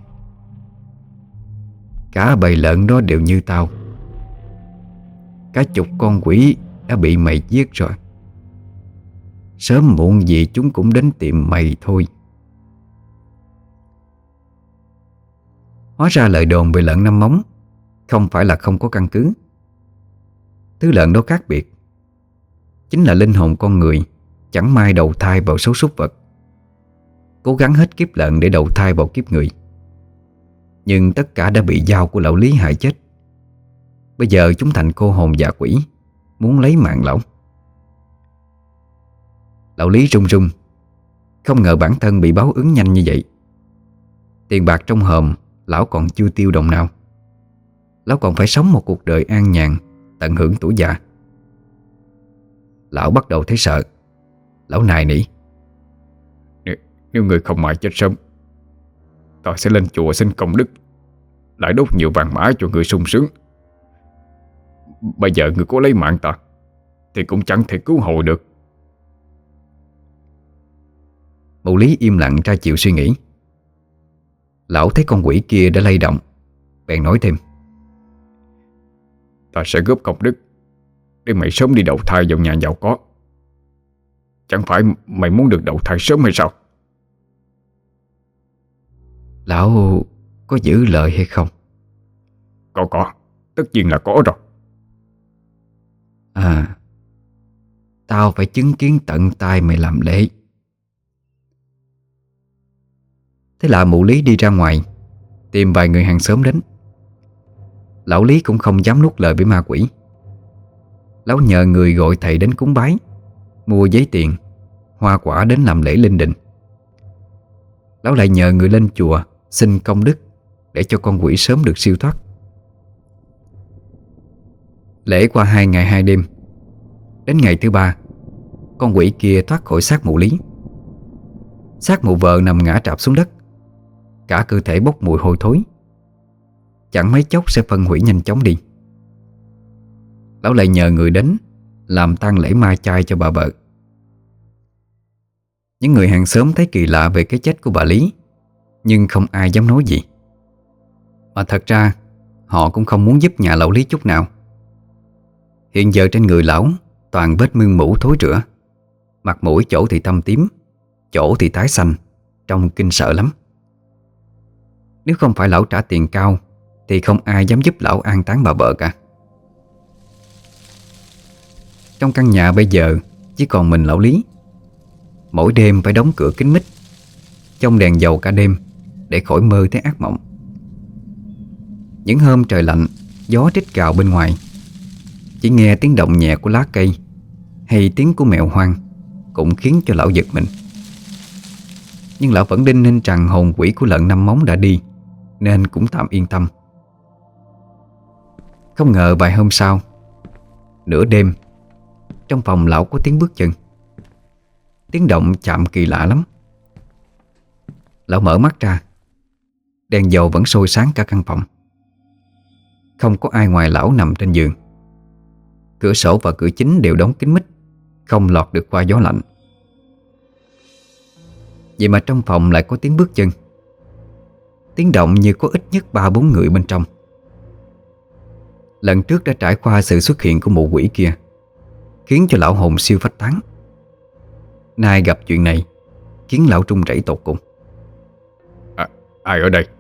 Cả bầy lợn đó đều như tao. Cả chục con quỷ đã bị mày giết rồi. Sớm muộn gì chúng cũng đến tìm mày thôi. Hóa ra lời đồn về lợn 5 móng không phải là không có căn cứ. Thứ lợn đó khác biệt, chính là linh hồn con người chẳng may đầu thai vào số súc vật, cố gắng hết kiếp lợn để đầu thai vào kiếp người. Nhưng tất cả đã bị dao của lão Lý hại chết. Bây giờ chúng thành cô hồn dạ quỷ, muốn lấy mạng lão. Lão Lý run run, không ngờ bản thân bị báo ứng nhanh như vậy. Tiền bạc trong hòm lão còn chưa tiêu đồng nào. Lão còn phải sống một cuộc đời an nhàn, tận hưởng tuổi già. Lão bắt đầu thấy sợ. Lão nài nỉ: Nếu người không mãi chết sớm, ta sẽ lên chùa xin công đức, lại đốt nhiều vàng mã cho người sung sướng. Bây giờ người có lấy mạng ta thì cũng chẳng thể cứu hồi được. Mụ Lý im lặng ra chịu suy nghĩ. Lão thấy con quỷ kia đã lay động, bèn nói thêm: Ta sẽ góp công đức để mày sớm đi đầu thai vào nhà giàu có. Chẳng phải mày muốn được đầu thai sớm hay sao? Lão có giữ lời hay không? Có, tất nhiên là có rồi. À, tao phải chứng kiến tận tay mày làm lễ. Thế là mụ Lý đi ra ngoài tìm vài người hàng xóm đến. Lão Lý cũng không dám nuốt lời với ma quỷ. Lão nhờ người gọi thầy đến cúng bái, mua giấy tiền, hoa quả đến làm lễ linh đình. Lão lại nhờ người lên chùa xin công đức để cho con quỷ sớm được siêu thoát. Lễ qua 2 ngày 2 đêm. Đến ngày thứ 3, con quỷ kia thoát khỏi xác mụ Lý. Xác mụ vợ nằm ngã trạp xuống đất, cả cơ thể bốc mùi hôi thối, chẳng mấy chốc sẽ phân hủy nhanh chóng đi. Lão lại nhờ người đến làm tang lễ ma chay cho bà vợ. Những người hàng xóm thấy kỳ lạ về cái chết của bà Lý, nhưng không ai dám nói gì. Mà thật ra họ cũng không muốn giúp nhà lão Lý chút nào. Hiện giờ trên người lão toàn vết mương mủ thối rữa, mặt mũi chỗ thì thâm tím, chỗ thì tái xanh, trông kinh sợ lắm. Nếu không phải lão trả tiền cao thì không ai dám giúp lão an táng bà vợ cả. Trong căn nhà bây giờ chỉ còn mình lão Lý. Mỗi đêm phải đóng cửa kín mít, trong đèn dầu cả đêm để khỏi mơ thấy ác mộng. Những hôm trời lạnh, gió rít gào bên ngoài, chỉ nghe tiếng động nhẹ của lá cây hay tiếng của mèo hoang cũng khiến cho lão giật mình. Nhưng lão vẫn đinh ninh rằng hồn quỷ của lợn 5 móng đã đi, nên cũng tạm yên tâm. Không ngờ vài hôm sau, nửa đêm, trong phòng lão có tiếng bước chân. Tiếng động chạm kỳ lạ lắm. Lão mở mắt ra, đèn dầu vẫn soi sáng cả căn phòng. Không có ai ngoài lão nằm trên giường. Cửa sổ và cửa chính đều đóng kín mít, không lọt được qua gió lạnh. Vậy mà trong phòng lại có tiếng bước chân. Tiếng động như có ít nhất 3-4 người bên trong. Lần trước đã trải qua sự xuất hiện của mụ quỷ kia, khiến cho lão hồn siêu phách tán. Nay gặp chuyện này khiến lão run rẩy tột cùng. Ai ở đây?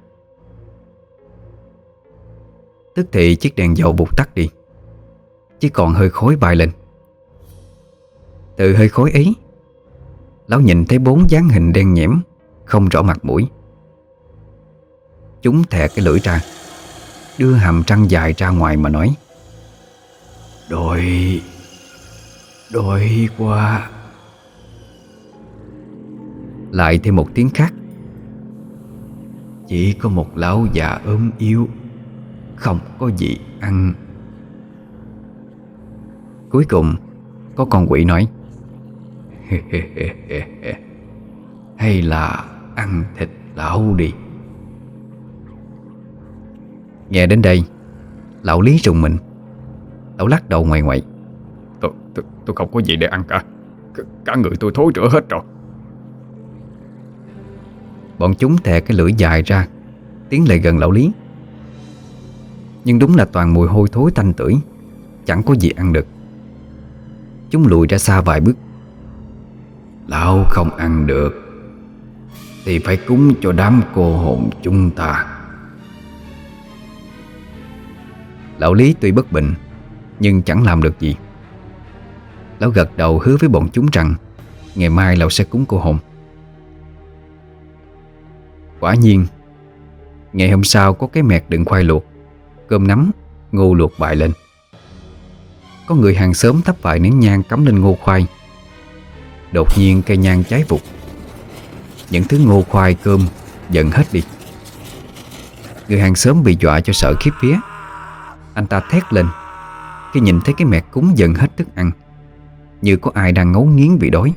Tức thì chiếc đèn dầu vụt tắt đi, chỉ còn hơi khói bay lên. Từ hơi khói ấy, lão nhìn thấy 4 dáng hình đen nhẽm, không rõ mặt mũi. Chúng thè cái lưỡi ra, đưa hàm răng dài ra ngoài mà nói: Đói quá. Lại thêm một tiếng khác: Chỉ có một lão già ốm yếu, không có gì ăn. Cuối cùng có con quỷ nói: Hay là ăn thịt lão đi. Nghe đến đây, lão Lý rùng mình. Lão lắc đầu ngoại ngoại: Tôi không có gì để ăn cả. Cả người tôi thối rữa hết rồi. Bọn chúng thè cái lưỡi dài ra, tiến lại gần lão Lý. Nhưng đúng là toàn mùi hôi thối tanh tưởi, chẳng có gì ăn được. Chúng lùi ra xa vài bước. Lão không ăn được thì phải cúng cho đám cô hồn chúng ta. Lão Lý tuy bất bình nhưng chẳng làm được gì. Lão gật đầu hứa với bọn chúng rằng ngày mai lão sẽ cúng cô hồn. Quả nhiên, ngày hôm sau có cái mẹt đựng khoai luộc, cơm nắm, ngô luộc bày lên. Có người hàng xóm thắp vài nén nhang cắm lên ngô khoai. Đột nhiên cây nhang cháy vụt. Những thứ ngô khoai cơm dần hết đi. Người hàng xóm bị dọa cho sợ khiếp vía. Anh ta thét lên khi nhìn thấy cái mẹt cúng dần hết thức ăn, như có ai đang ngấu nghiến vì đói.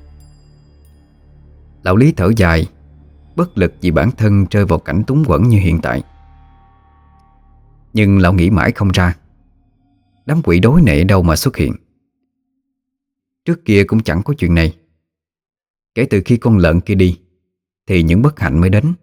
Lão Lý thở dài, bất lực vì bản thân rơi vào cảnh túng quẫn như hiện tại. Nhưng lão nghĩ mãi không ra đám quỷ đói này ở đâu mà xuất hiện. Trước kia cũng chẳng có chuyện này. Kể từ khi con lợn kia đi thì những bất hạnh mới đến.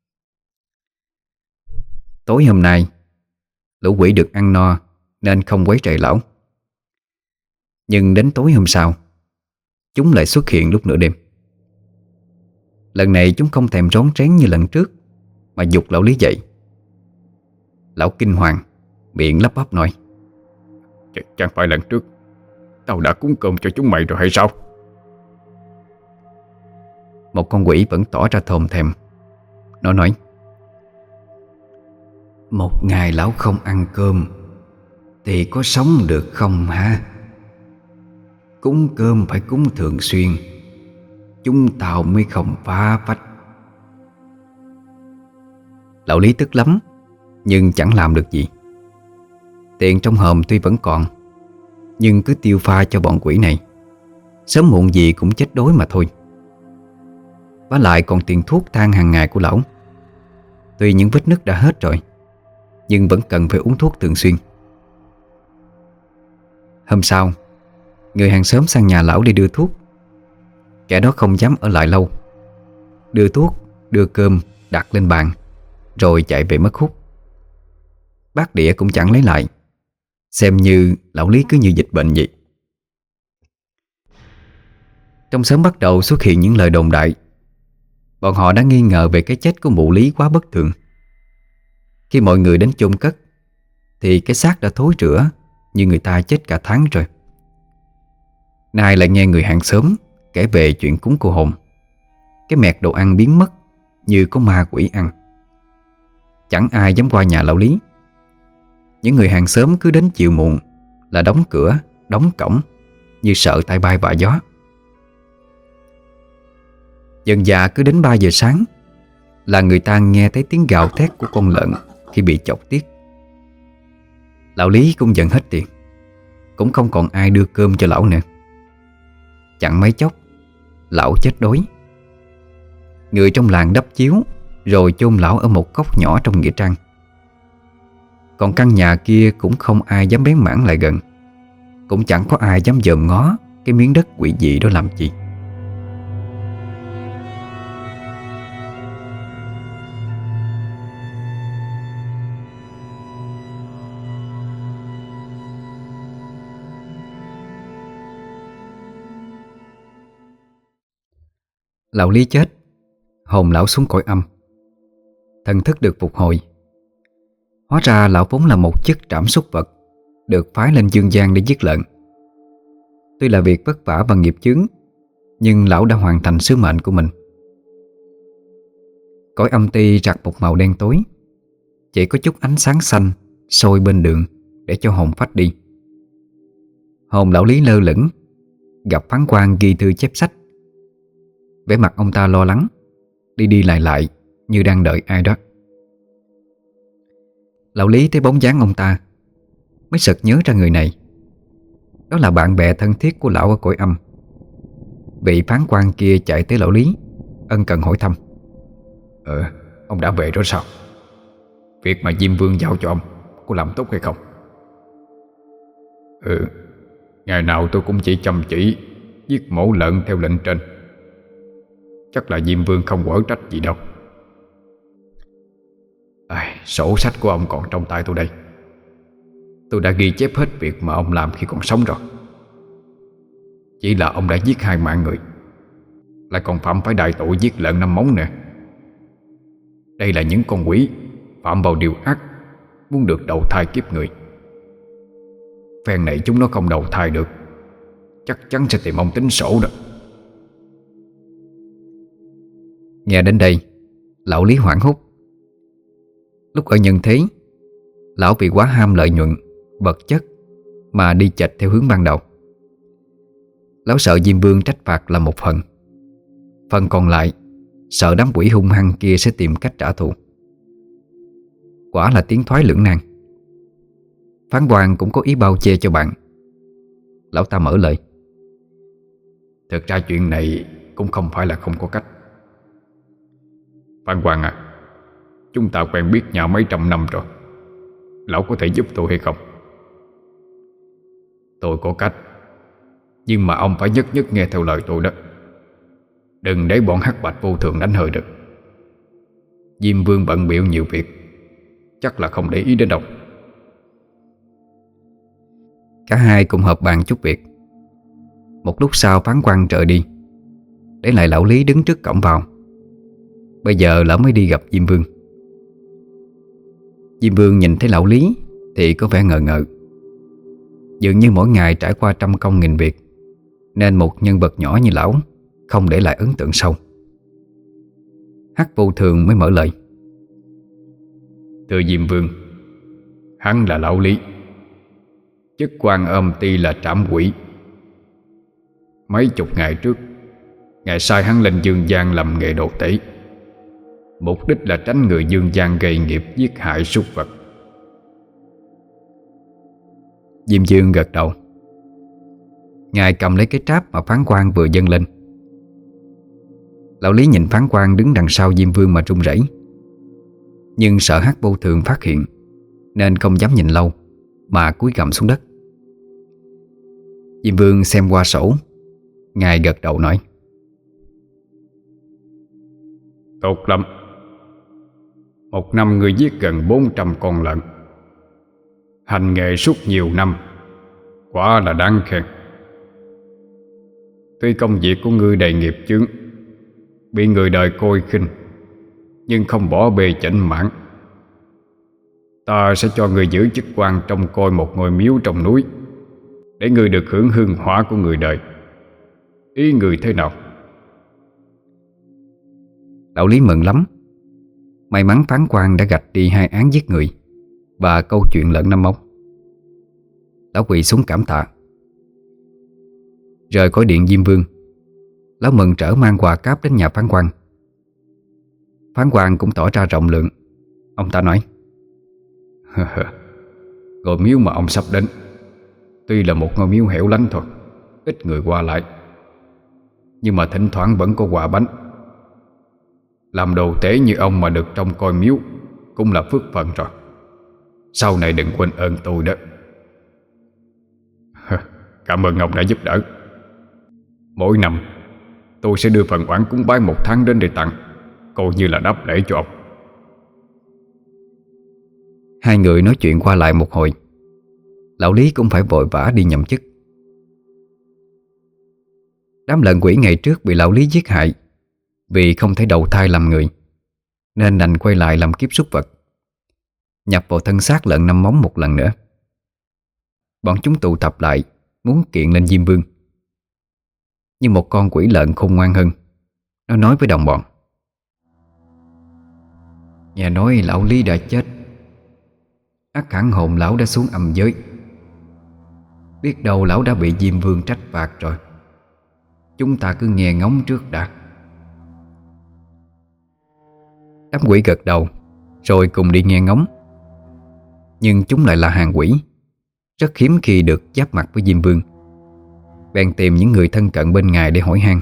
Tối hôm nay, lũ quỷ được ăn no nên không quấy rầy lão. Nhưng đến tối hôm sau, chúng lại xuất hiện lúc nửa đêm. Lần này chúng không thèm rón rén như lần trước, mà giục lão Lý dậy. Lão kinh hoàng, miệng lắp bắp nói: Chẳng phải lần trước tao đã cúng cơm cho chúng mày rồi hay sao? Một con quỷ vẫn tỏ ra thòm thèm. Nó nói: Một ngày lão không ăn cơm thì có sống được không hả? Cúng cơm phải cúng thường xuyên, chúng tao mới không phá phách. Lão Lý tức lắm, nhưng chẳng làm được gì. Tiền trong hòm tuy vẫn còn, nhưng cứ tiêu pha cho bọn quỷ này, sớm muộn gì cũng chết đói mà thôi. Vả lại còn tiền thuốc thang hàng ngày của lão. Tuy những vết nứt đã hết rồi, nhưng vẫn cần phải uống thuốc thường xuyên. Hôm sau, người hàng xóm sang nhà lão đi đưa thuốc. Kẻ đó không dám ở lại lâu, đưa thuốc, đưa cơm đặt lên bàn, rồi chạy về mất hút. Bát đĩa cũng chẳng lấy lại, xem như lão Lý cứ như dịch bệnh vậy. Trong xóm bắt đầu xuất hiện những lời đồn đại. Bọn họ đã nghi ngờ về cái chết của mụ Lý quá bất thường. Khi mọi người đến chôn cất thì cái xác đã thối rữa như người ta chết cả tháng rồi. Nay lại nghe người hàng xóm kể về chuyện cúng cô hồn. Cái mẹt đồ ăn biến mất như có ma quỷ ăn. Chẳng ai dám qua nhà lão Lý. Những người hàng xóm cứ đến chiều muộn là đóng cửa, đóng cổng, như sợ tai bay vạ gió. Dần dà cứ đến 3 giờ sáng là người ta nghe thấy tiếng gào thét của con lợn khi bị chọc tiết. Lão Lý cũng dần hết tiền, cũng không còn ai đưa cơm cho lão nữa. Chẳng mấy chốc lão chết đói. Người trong làng đắp chiếu rồi chôn lão ở một góc nhỏ trong nghĩa trang. Còn căn nhà kia cũng không ai dám bén mảng lại gần, cũng chẳng có ai dám dòm ngó cái miếng đất quỷ dị đó làm gì. Lão Lý chết, hồn lão xuống cõi âm, thần thức được phục hồi. Hóa ra lão vốn là một chức trảm súc vật, được phái lên dương gian để giết lợn. Tuy là việc vất vả và nghiệp chướng, nhưng lão đã hoàn thành sứ mệnh của mình. Cõi âm ti rạc một màu đen tối, chỉ có chút ánh sáng xanh sôi bên đường để cho hồn phách đi. Hồn lão Lý lơ lửng, gặp phán quan ghi thư chép sách. Vẻ mặt ông ta lo lắng, đi đi lại lại như đang đợi ai đó. Lão Lý thấy bóng dáng ông ta, mới sực nhớ ra người này. Đó là bạn bè thân thiết của lão ở cõi âm. Vị phán quan kia chạy tới lão Lý, ân cần hỏi thăm: Ông đã về rồi sao? Việc mà Diêm Vương giao cho ông có làm tốt hay không? Ngày nào tôi cũng chỉ chăm chỉ giết mổ lợn theo lệnh trên. chắc là Diêm Vương không quở trách gì đâu. Sổ sách của ông còn trong tay tôi đây. Tôi đã ghi chép hết việc mà ông làm khi còn sống rồi. Chỉ là ông đã giết 2 mạng người, lại còn phạm phải đại tội giết lợn 5 móng nè. Đây là những con quỷ phạm vào điều ác, muốn được đầu thai kiếp người. Phen này chúng nó không đầu thai được, chắc chắn sẽ tìm ông tính sổ đó. Nghe đến đây, lão Lý hoảng hốt. Lúc ở nhân thế, lão vì quá ham lợi nhuận, vật chất mà đi chệch theo hướng ban đầu. Lão sợ Diêm Vương trách phạt là một phần, phần còn lại sợ đám quỷ hung hăng kia sẽ tìm cách trả thù. Quả là tiến thoái lưỡng nan. Phán quan cũng có ý bao che cho bạn. Lão ta mở lời: Thực ra chuyện này cũng không phải là không có cách. Phan Hoàng à, chúng ta quen biết nhau mấy trăm năm rồi. Lão có thể giúp tôi hay không? Tôi có cách, nhưng mà ông phải nhất nhất nghe theo lời tôi đó. Đừng để bọn hắc bạch vô thường đánh hơi được. Diêm Vương bận bịu nhiều việc, chắc là không để ý đến đâu. Cả hai cùng họp bàn chút việc. Một lúc sau phán quan trở đi, để lại lão Lý đứng trước cổng vào. Bây giờ lão mới đi gặp Diêm Vương. Diêm Vương nhìn thấy lão Lý thì có vẻ ngờ ngợ. Dường như mỗi ngày trải qua trăm công nghìn việc, nên một nhân vật nhỏ như lão không để lại ấn tượng sâu. Hắc vô thường mới mở lời: Thưa Diêm Vương, hắn là lão Lý, chức quan âm ty là trảm quỷ. Mấy chục ngày trước, ngài sai hắn lên dương gian làm nghề đồ tể, mục đích là tránh người dương gian gây nghiệp giết hại súc vật. Diêm Dương gật đầu. Ngài cầm lấy cái tráp mà phán quan vừa dâng lên. Lão Lý nhìn phán quan đứng đằng sau Diêm Vương mà run rẩy, nhưng sợ Hắc vô thường phát hiện nên không dám nhìn lâu, mà cúi gằm xuống đất. Diêm Vương xem qua sổ. Ngài gật đầu nói: Tốt lắm. Một năm người giết gần 400 con lợn, hành nghề suốt nhiều năm, quả là đáng khen. Tuy công việc của ngươi đầy nghiệp chướng, bị người đời coi khinh, nhưng không bỏ bê chảnh mãn. Ta sẽ cho ngươi giữ chức quan trông coi một ngôi miếu trong núi, để ngươi được hưởng hương hỏa của người đời. Ý người thế nào? Lão Lý mừng lắm. May mắn phán quan đã gạch đi 2 án giết người và câu chuyện lợn 5 móng. Lão quỳ xuống cảm tạ. Rời khỏi điện Diêm Vương, lão mừng trở mang quà cáp đến nhà phán quan. Phán quan cũng tỏ ra rộng lượng. Ông ta nói: Ngôi miếu mà ông sắp đến tuy là một ngôi miếu hẻo lánh thôi, ít người qua lại, nhưng mà thỉnh thoảng vẫn có quà bánh. Làm đồ tế như ông mà được trông coi miếu cũng là phước phần rồi. Sau này đừng quên ơn tôi đó. Cảm ơn ông đã giúp đỡ. Mỗi năm tôi sẽ đưa phần oản cúng bái 1 tháng đến để tặng, coi như là đáp lễ cho ông. Hai người nói chuyện qua lại một hồi. Lão Lý cũng phải vội vã đi nhậm chức. Đám lợn quỷ ngày trước bị lão Lý giết hại vì không thể đầu thai làm người, nên đành quay lại làm kiếp súc vật, nhập vào thân xác lợn 5 móng một lần nữa. Bọn chúng tụ tập lại muốn kiện lên Diêm Vương. Nhưng một con quỷ lợn khôn ngoan hơn. Nó nói với đồng bọn: Nghe nói lão Lý đã chết, ắt hẳn hồn lão đã xuống âm giới. Biết đâu lão đã bị Diêm Vương trách phạt rồi. Chúng ta cứ nghe ngóng trước đã. Đám quỷ gật đầu rồi cùng đi nghe ngóng. Nhưng chúng lại là hàng quỷ, rất hiếm khi được giáp mặt với Diêm Vương. Bèn tìm những người thân cận bên ngài để hỏi han.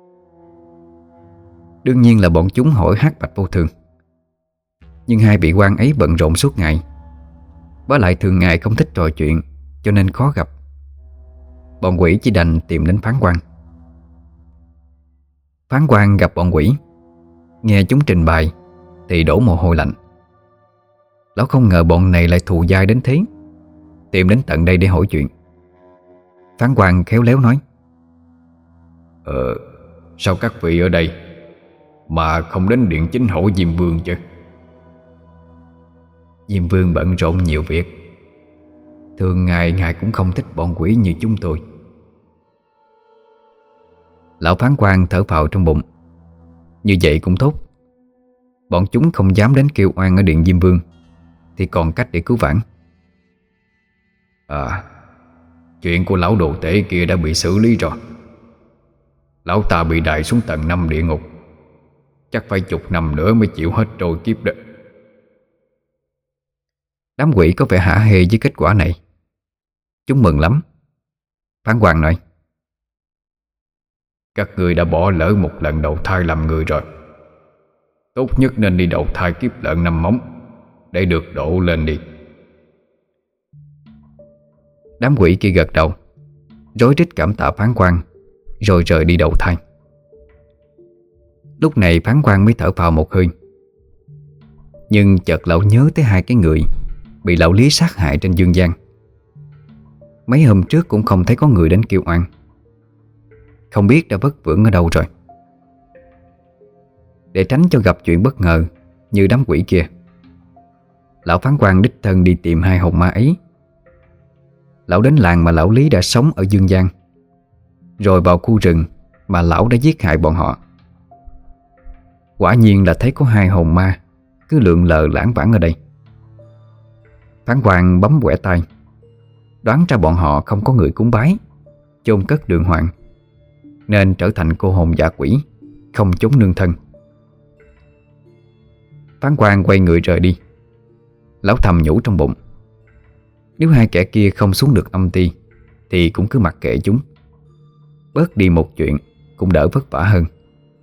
Đương nhiên là bọn chúng hỏi Hắc Bạch Vô Thường. Nhưng hai vị quan ấy bận rộn suốt ngày, với lại thường ngày không thích trò chuyện, cho nên khó gặp. Bọn quỷ chỉ đành tìm đến phán quan. Phán quan gặp bọn quỷ, nghe chúng trình bày thì đổ mồ hôi lạnh. Lão không ngờ bọn này lại thù dai đến thế, tìm đến tận đây để hỏi chuyện. Phán quan khéo léo nói: Sao các vị ở đây mà không đến điện chính hỏi Diêm Vương chứ? Diêm Vương bận rộn nhiều việc, thường ngày ngài cũng không thích bọn quỷ như chúng tôi. Lão phán quan thở phào trong bụng. Như vậy cũng tốt, bọn chúng không dám đến kêu oan ở điện Diêm Vương thì còn cách để cứu vãn. Chuyện của lão đồ tể kia đã bị xử lý rồi. Lão ta bị đày xuống tầng 5 địa ngục, chắc phải chục năm nữa mới chịu hết trôi kiếp đó. Đám quỷ có vẻ hả hê với kết quả này. Chúng mừng lắm. Phán quan nói: Các người đã bỏ lỡ một lần đầu thai làm người rồi. Tốt nhất nên đi đầu thai kiếp lợn 5 móng để được độ lên đi. Đám quỷ kia gật đầu, rối rít cảm tạ phán quan, rồi rời đi đầu thai. Lúc này phán quan mới thở phào một hơi. Nhưng chợt lão nhớ tới hai cái người bị lão Lý sát hại trên dương gian. Mấy hôm trước cũng không thấy có người đến kêu oan, không biết đã vất vưởng ở đâu rồi. Để tránh cho gặp chuyện bất ngờ như đám quỷ kia, lão phán quan đích thân đi tìm hai hồn ma ấy. Lão đến làng mà lão Lý đã sống ở dương gian, rồi vào khu rừng mà lão đã giết hại bọn họ. Quả nhiên là thấy có hai hồn ma cứ lượn lờ lãng vãng ở đây. Phán quan bấm quẻ tay, đoán ra bọn họ không có người cúng bái, chôn cất đường hoàng, nên trở thành cô hồn dạ quỷ, không chốn nương thân. Phán quan quay người rời đi. Lão thầm nhủ trong bụng: nếu hai kẻ kia không xuống được âm ti thì cũng cứ mặc kệ chúng, bớt đi một chuyện cũng đỡ vất vả hơn.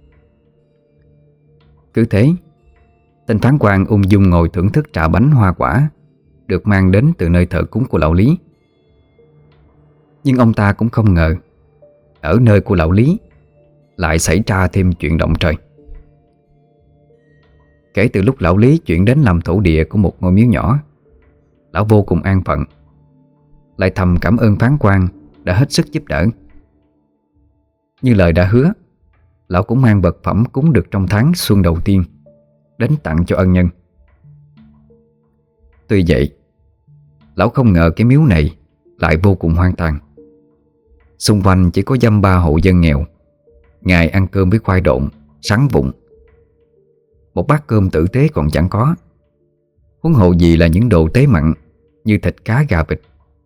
Cứ thế, tên phán quan ung dung ngồi thưởng thức trà bánh hoa quả được mang đến từ nơi thờ cúng của lão Lý. Nhưng ông ta cũng không ngờ ở nơi của lão Lý lại xảy ra thêm chuyện động trời. Kể từ lúc lão Lý chuyển đến làm thổ địa của một ngôi miếu nhỏ, lão vô cùng an phận, lại thầm cảm ơn phán quan đã hết sức giúp đỡ. Như lời đã hứa, lão cũng mang vật phẩm cúng được trong tháng xuân đầu tiên đến tặng cho ân nhân. Tuy vậy, lão không ngờ cái miếu này lại vô cùng hoang tàn. Xung quanh chỉ có dăm ba hộ dân nghèo, ngày ăn cơm với khoai độn, sắn vụn. Một bát cơm tử tế còn chẳng có, huống hồ gì là những đồ tế mặn như thịt cá gà vịt.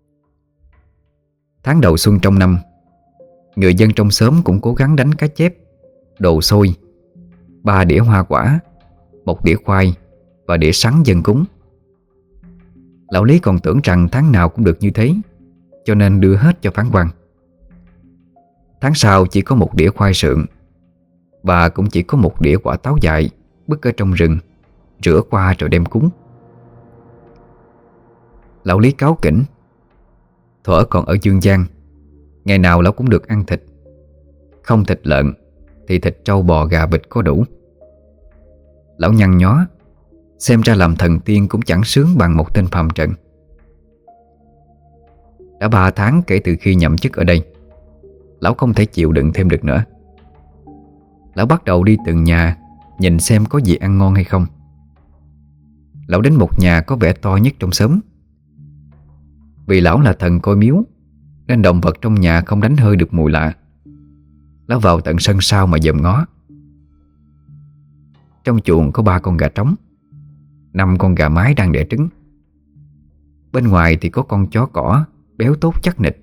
Tháng đầu xuân trong năm, người dân trong xóm cũng cố gắng đánh cá chép, đồ xôi, 3 đĩa hoa quả, 1 đĩa khoai và đĩa sắn dân cúng. Lão Lý còn tưởng rằng tháng nào cũng được như thế, cho nên đưa hết cho phán quan. Tháng sau chỉ có 1 đĩa khoai sượng, và cũng chỉ có 1 đĩa quả táo dại bứt ở trong rừng, rửa qua rồi đem cúng. Lão Lý cáu kỉnh. Thuở còn ở dương gian, ngày nào lão cũng được ăn thịt. Không thịt lợn thì thịt trâu bò gà vịt có đủ. Lão nhăn nhó, xem ra làm thần tiên cũng chẳng sướng bằng một tên phàm trần. Đã 3 tháng kể từ khi nhậm chức ở đây, lão không thể chịu đựng thêm được nữa. Lão bắt đầu đi từng nhà nhìn xem có gì ăn ngon hay không. Lão đến một nhà có vẻ to nhất trong xóm. Vì lão là thần coi miếu nên động vật trong nhà không đánh hơi được mùi lạ. Lão vào tận sân sau mà dòm ngó. Trong chuồng có 3 con gà trống, 5 con gà mái đang đẻ trứng. Bên ngoài thì có con chó cỏ béo tốt chắc nịch.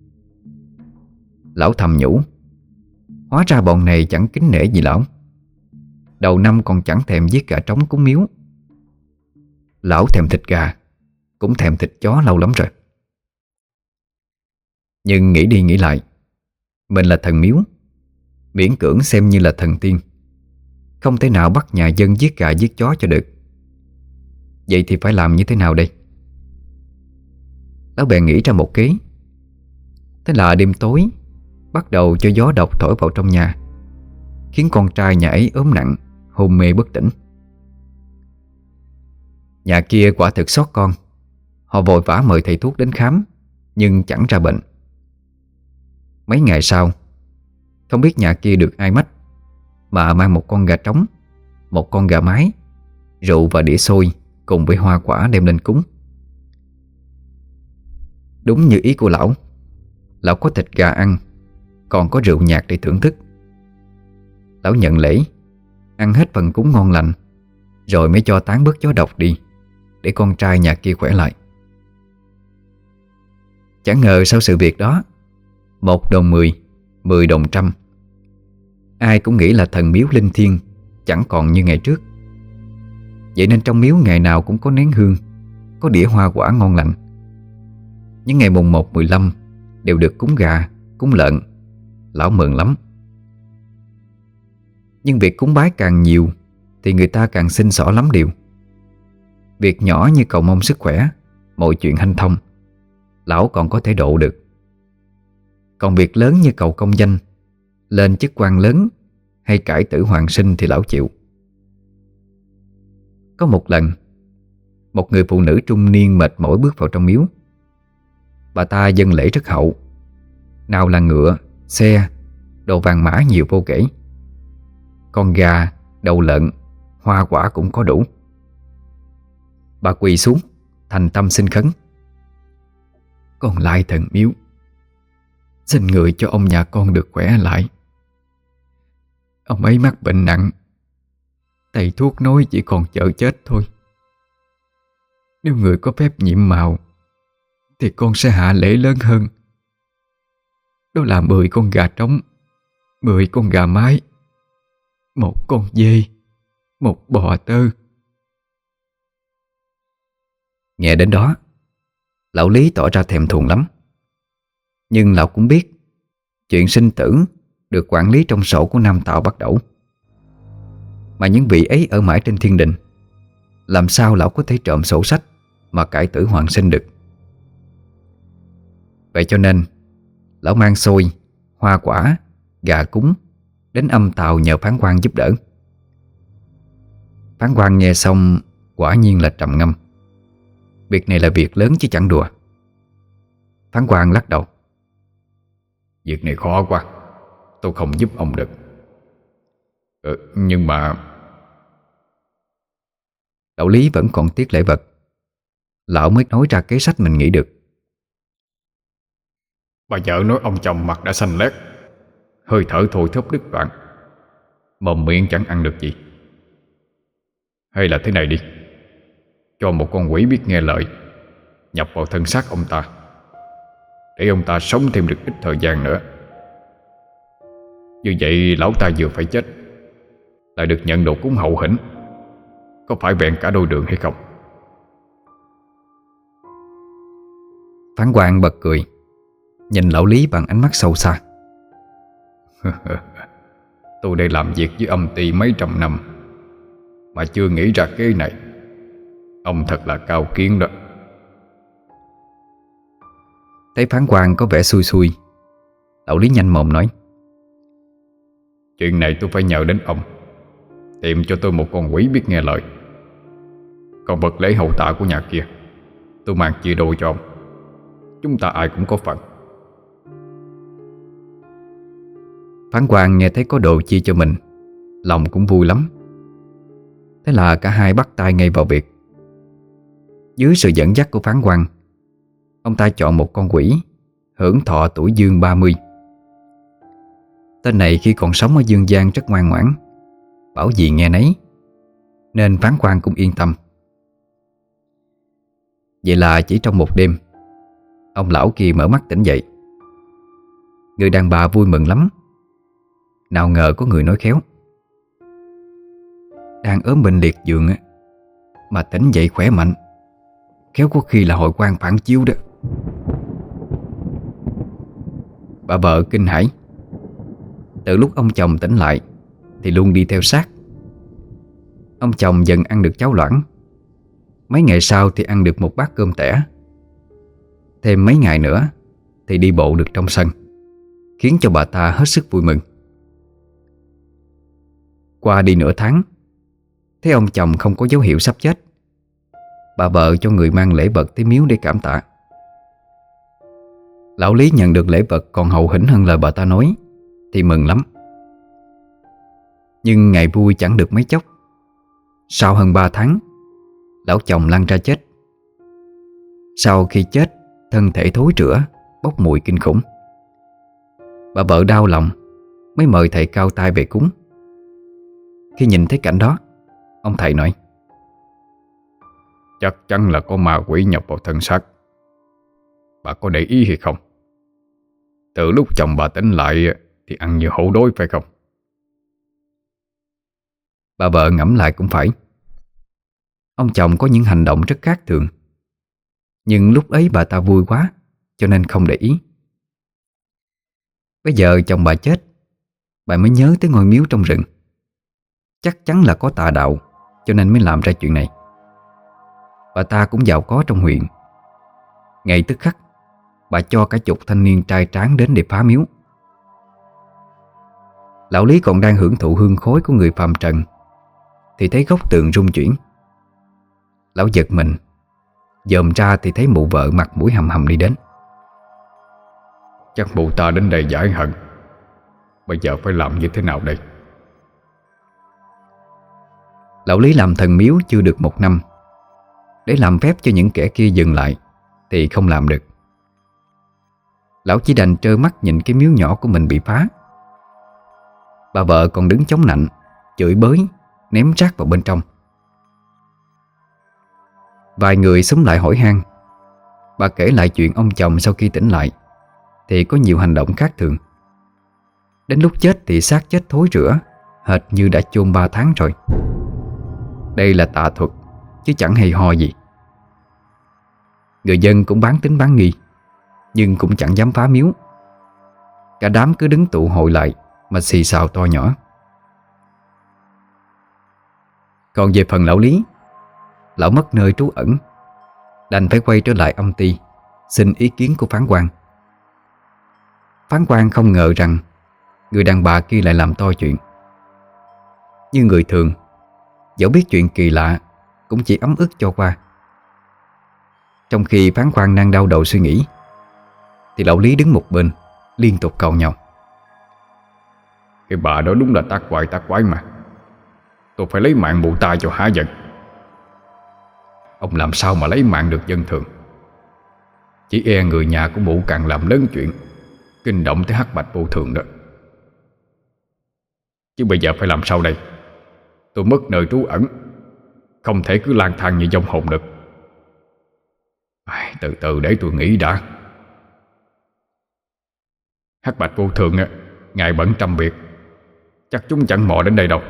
Lão thầm nhủ, hóa ra bọn này chẳng kính nể gì lão. Đầu năm còn chẳng thèm giết gà trống cúng miếu. Lão thèm thịt gà, cũng thèm thịt chó lâu lắm rồi. Nhưng nghĩ đi nghĩ lại, mình là thần miếu, miễn cưỡng xem như là thần tiên, không thể nào bắt nhà dân giết gà giết chó cho được. Vậy thì phải làm như thế nào đây? Lão bèn nghĩ ra một kế. Thế là đêm tối bắt đầu cho gió độc thổi vào trong nhà, khiến con trai nhà ấy ốm nặng, hôn mê bất tỉnh. Nhà kia quả thực xót con. Họ vội vã mời thầy thuốc đến khám, nhưng chẳng ra bệnh. Mấy ngày sau, không biết nhà kia được ai mách mà mang một con gà trống, một con gà mái, rượu và đĩa xôi cùng với hoa quả đem lên cúng. Đúng như ý của lão, lão có thịt gà ăn, còn có rượu nhạt để thưởng thức. Lão nhận lễ, ăn hết phần cúng ngon lành, rồi mới cho tán bớt gió độc đi, để con trai nhà kia khỏe lại. Chẳng ngờ sau sự việc đó, 1 đồng 10, 10 đồng trăm. Ai cũng nghĩ là thần miếu linh thiêng chẳng còn như ngày trước. Vậy nên trong miếu ngày nào cũng có nén hương, có đĩa hoa quả ngon lành. Những ngày mùng 1, 15 đều được cúng gà, cúng lợn. Lão mừng lắm. Nhưng việc cúng bái càng nhiều thì người ta càng xin xỏ lắm điều. Việc nhỏ như cầu mong sức khỏe, mọi chuyện hanh thông, lão còn có thể độ được. Còn việc lớn như cầu công danh, lên chức quan lớn hay cải tử hoàn sinh thì lão chịu. Có một lần, một người phụ nữ trung niên mệt mỏi bước vào trong miếu. Bà ta dâng lễ rất hậu, nào là ngựa, xe, đồ vàng mã nhiều vô kể. Con gà, đầu lợn, hoa quả cũng có đủ. Bà quỳ xuống, thành tâm xin khấn: "Con lại thần miếu, xin người cho ông nhà con được khỏe lại. Ông ấy mắc bệnh nặng, thầy thuốc nói chỉ còn chờ chết thôi. Nếu người có phép nhiệm màu thì con sẽ hạ lễ lớn hơn. Đó là 10 con gà trống, 10 con gà mái, 1 con dê, 1 bò tơ." Nghe đến đó, lão Lý tỏ ra thèm thuồng lắm. Nhưng lão cũng biết chuyện sinh tử được quản lý trong sổ của Nam Tạo Bắc Đẩu, mà những vị ấy ở mãi trên thiên đình. Làm sao lão có thể trộm sổ sách mà cải tử hoàn sinh được. Vậy cho nên lão mang xôi, hoa quả, gà cúng đến âm tào nhờ phán quan giúp đỡ. Phán quan nghe xong quả nhiên là trầm ngâm. Việc này là việc lớn chứ chẳng đùa. Phán quan lắc đầu: "Việc này khó quá, tôi không giúp ông được. Nhưng mà..." Lão Lý vẫn còn tiếc lễ vật. Lão mới nói ra kế sách mình nghĩ được. "Bà vợ nói ông chồng mặt đã xanh lét, hơi thở thôi thóp đứt đoạn, mồm miệng chẳng ăn được gì. Hay là thế này đi, cho một con quỷ biết nghe lời nhập vào thân xác ông ta, để ông ta sống thêm được ít thời gian nữa. Như vậy lão ta vừa phải chết, lại được nhận đồ cúng hậu hĩnh. Có phải vẹn cả đôi đường hay không?" Phán quan bật cười, nhìn lão Lý bằng ánh mắt sâu xa. "Tôi đây làm việc với âm ty mấy trăm năm mà chưa nghĩ ra kế này. Ông thật là cao kiến đó." Thấy phán quan có vẻ xui xui, lão Lý nhanh mồm nói: "Chuyện này tôi phải nhờ đến ông tìm cho tôi một con quỷ biết nghe lời. Còn vật lễ hậu tạ của nhà kia tôi mang chia đôi cho ông. Chúng ta ai cũng có phần." Phán quan nghe thấy có đồ chia cho mình, lòng cũng vui lắm. Thế là cả hai bắt tay ngay vào việc. Dưới sự dẫn dắt của phán quan, ông ta chọn một con quỷ hưởng thọ tuổi dương 30. Tên này khi còn sống ở dương gian rất ngoan ngoãn, bảo gì nghe nấy, nên phán quan cũng yên tâm. Vậy là chỉ trong một đêm, ông lão kia mở mắt tỉnh dậy. Người đàn bà vui mừng lắm. Nào ngờ có người nói khéo: "Đang ốm bệnh liệt giường á, mà tỉnh dậy khỏe mạnh, khéo có khi là hội quan phản chiếu đó." Bà vợ kinh hãi. Từ lúc ông chồng tỉnh lại thì luôn đi theo sát. Ông chồng dần ăn được cháo loãng. Mấy ngày sau thì ăn được một bát cơm tẻ. Thêm mấy ngày nữa thì đi bộ được trong sân, khiến cho bà ta hết sức vui mừng. Qua đi nửa tháng, thấy ông chồng không có dấu hiệu sắp chết, bà vợ cho người mang lễ vật tới miếu để cảm tạ. Lão Lý nhận được lễ vật còn hậu hĩnh hơn lời bà ta nói thì mừng lắm. Nhưng ngày vui chẳng được mấy chốc. Sau hơn 3 tháng, lão chồng lăn ra chết. Sau khi chết, thân thể thối rữa, bốc mùi kinh khủng. Bà vợ đau lòng mới mời thầy cao tay về cúng. Khi nhìn thấy cảnh đó, ông thầy nói: Chắc chắn là có ma quỷ nhập vào thân xác. Bà có để ý hay không? Từ lúc chồng bà tỉnh lại thì ăn như hổ đói phải không? Bà vợ ngẫm lại cũng phải. Ông chồng có những hành động rất khác thường, nhưng lúc ấy bà ta vui quá cho nên không để ý. Bây giờ chồng bà chết, bà mới nhớ tới ngôi miếu trong rừng. Chắc chắn là có tà đạo cho nên mới làm ra chuyện này. Bà ta cũng giàu có trong huyện. Ngay tức khắc, bà cho cả chục thanh niên trai tráng đến để phá miếu. Lão Lý còn đang hưởng thụ hương khói của người phàm trần thì thấy góc tường rung chuyển. Lão giật mình, dòm ra thì thấy mụ vợ mặt mũi hầm hầm đi đến. Chắc mụ ta đến đây giải hận. Bây giờ phải làm như thế nào đây? Lão Lý làm thần miếu chưa được 1 năm. Để làm phép cho những kẻ kia dừng lại thì không làm được. Lão chỉ đành trơ mắt nhìn cái miếu nhỏ của mình bị phá. Bà vợ còn đứng chống nạnh, chửi bới, ném rác vào bên trong. Vài người xúm lại hỏi han. Bà kể lại chuyện ông chồng sau khi tỉnh lại thì có nhiều hành động khác thường. Đến lúc chết thì xác chết thối rữa, hệt như đã chôn 3 tháng rồi. Đây là tà thuật chứ chẳng hay ho gì. Người dân cũng bán tín bán nghi, nhưng cũng chẳng dám phá miếu. Cả đám cứ đứng tụ hội lại mà xì xào to nhỏ. Còn về phần lão Lý, lão mất nơi trú ẩn, đành phải quay trở lại âm ty xin ý kiến của phán quan. Phán quan không ngờ rằng người đàn bà kia lại làm to chuyện. Như người thường, dẫu biết chuyện kỳ lạ cũng chỉ ấm ức cho qua. Trong khi phán quan đang đau đầu suy nghĩ thì lão Lý đứng một bên liên tục càu nhau: Cái bà đó đúng là tác quái mà. Tôi phải lấy mạng mụ ta cho hả giận. Ông làm sao mà lấy mạng được dân thường? Chỉ e người nhà của mụ càng làm lớn chuyện, kinh động tới Hắc Bạch Vô Thường đó. Chứ bây giờ phải làm sao đây? Tôi mất nơi trú ẩn, không thể cứ lang thang như vong hồn được. Từ từ để tôi nghĩ đã. Hắc Bạch Vô Thường ngài bận trăm việc, chắc chúng chẳng mò đến đây đâu.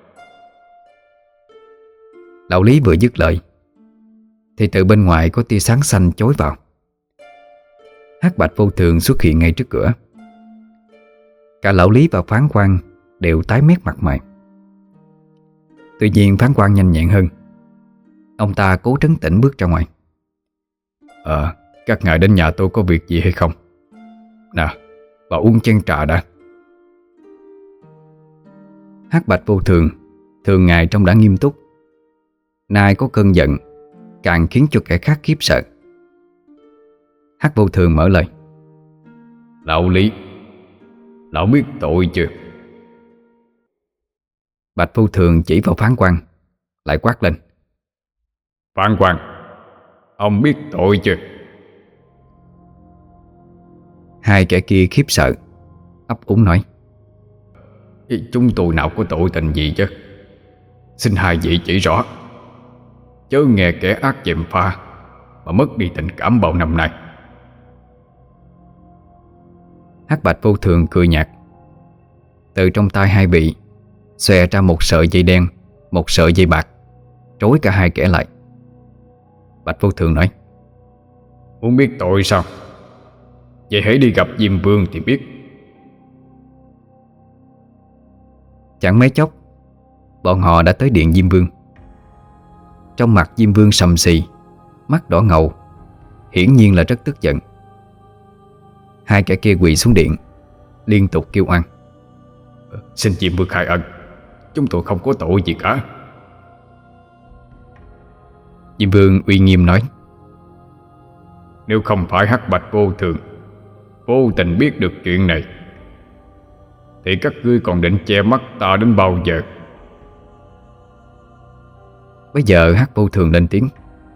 Lão Lý vừa dứt lời thì từ bên ngoài có tia sáng xanh chói vào. Hắc Bạch Vô Thường xuất hiện ngay trước cửa. Cả lão Lý và phán quan đều tái mét mặt mày. Tuy nhiên phán quan nhanh nhẹn hơn. Ông ta cố trấn tĩnh bước ra ngoài. Các ngài đến nhà tôi có việc gì hay không? Nè, bà uống chén trà đã. Hắc Bạch Vô Thường thường ngày trông đã nghiêm túc, nay có cơn giận càng khiến cho kẻ khác khiếp sợ. Hắc Vô Thường mở lời: Lão Lý, lão biết tội chưa? Bạch Vô Thường chỉ vào phán quan, lại quát lên: Phán quan, ông biết tội chưa? Hai kẻ kia khiếp sợ, ấp úng nói: Chúng tôi nào có tội tình gì chứ? Xin hai vị chỉ rõ, chớ nghe kẻ ác dèm pha mà mất đi tình cảm bao năm nay. Hắc Bạch Vô Thường cười nhạt. Từ trong tay hai vị xòe ra một sợi dây đen, một sợi dây bạc, trói cả hai kẻ lại. Bạch Vô Thường nói: Muốn biết tội sao? Vậy hãy đi gặp Diêm Vương thì biết. Chẳng mấy chốc, bọn họ đã tới điện Diêm Vương. Trong mặt Diêm Vương sầm xì, mắt đỏ ngầu, hiển nhiên là rất tức giận. Hai kẻ kia quỳ xuống điện, liên tục kêu oan: Xin Diêm Vương khai ân, chúng tôi không có tội gì cả. Diêm Vương uy nghiêm nói: Nếu không phải Hắc Bạch vô thường vô tình biết được chuyện này thì các ngươi còn định che mắt ta đến bao giờ? Bây giờ Hắc Vô Thường lên tiếng: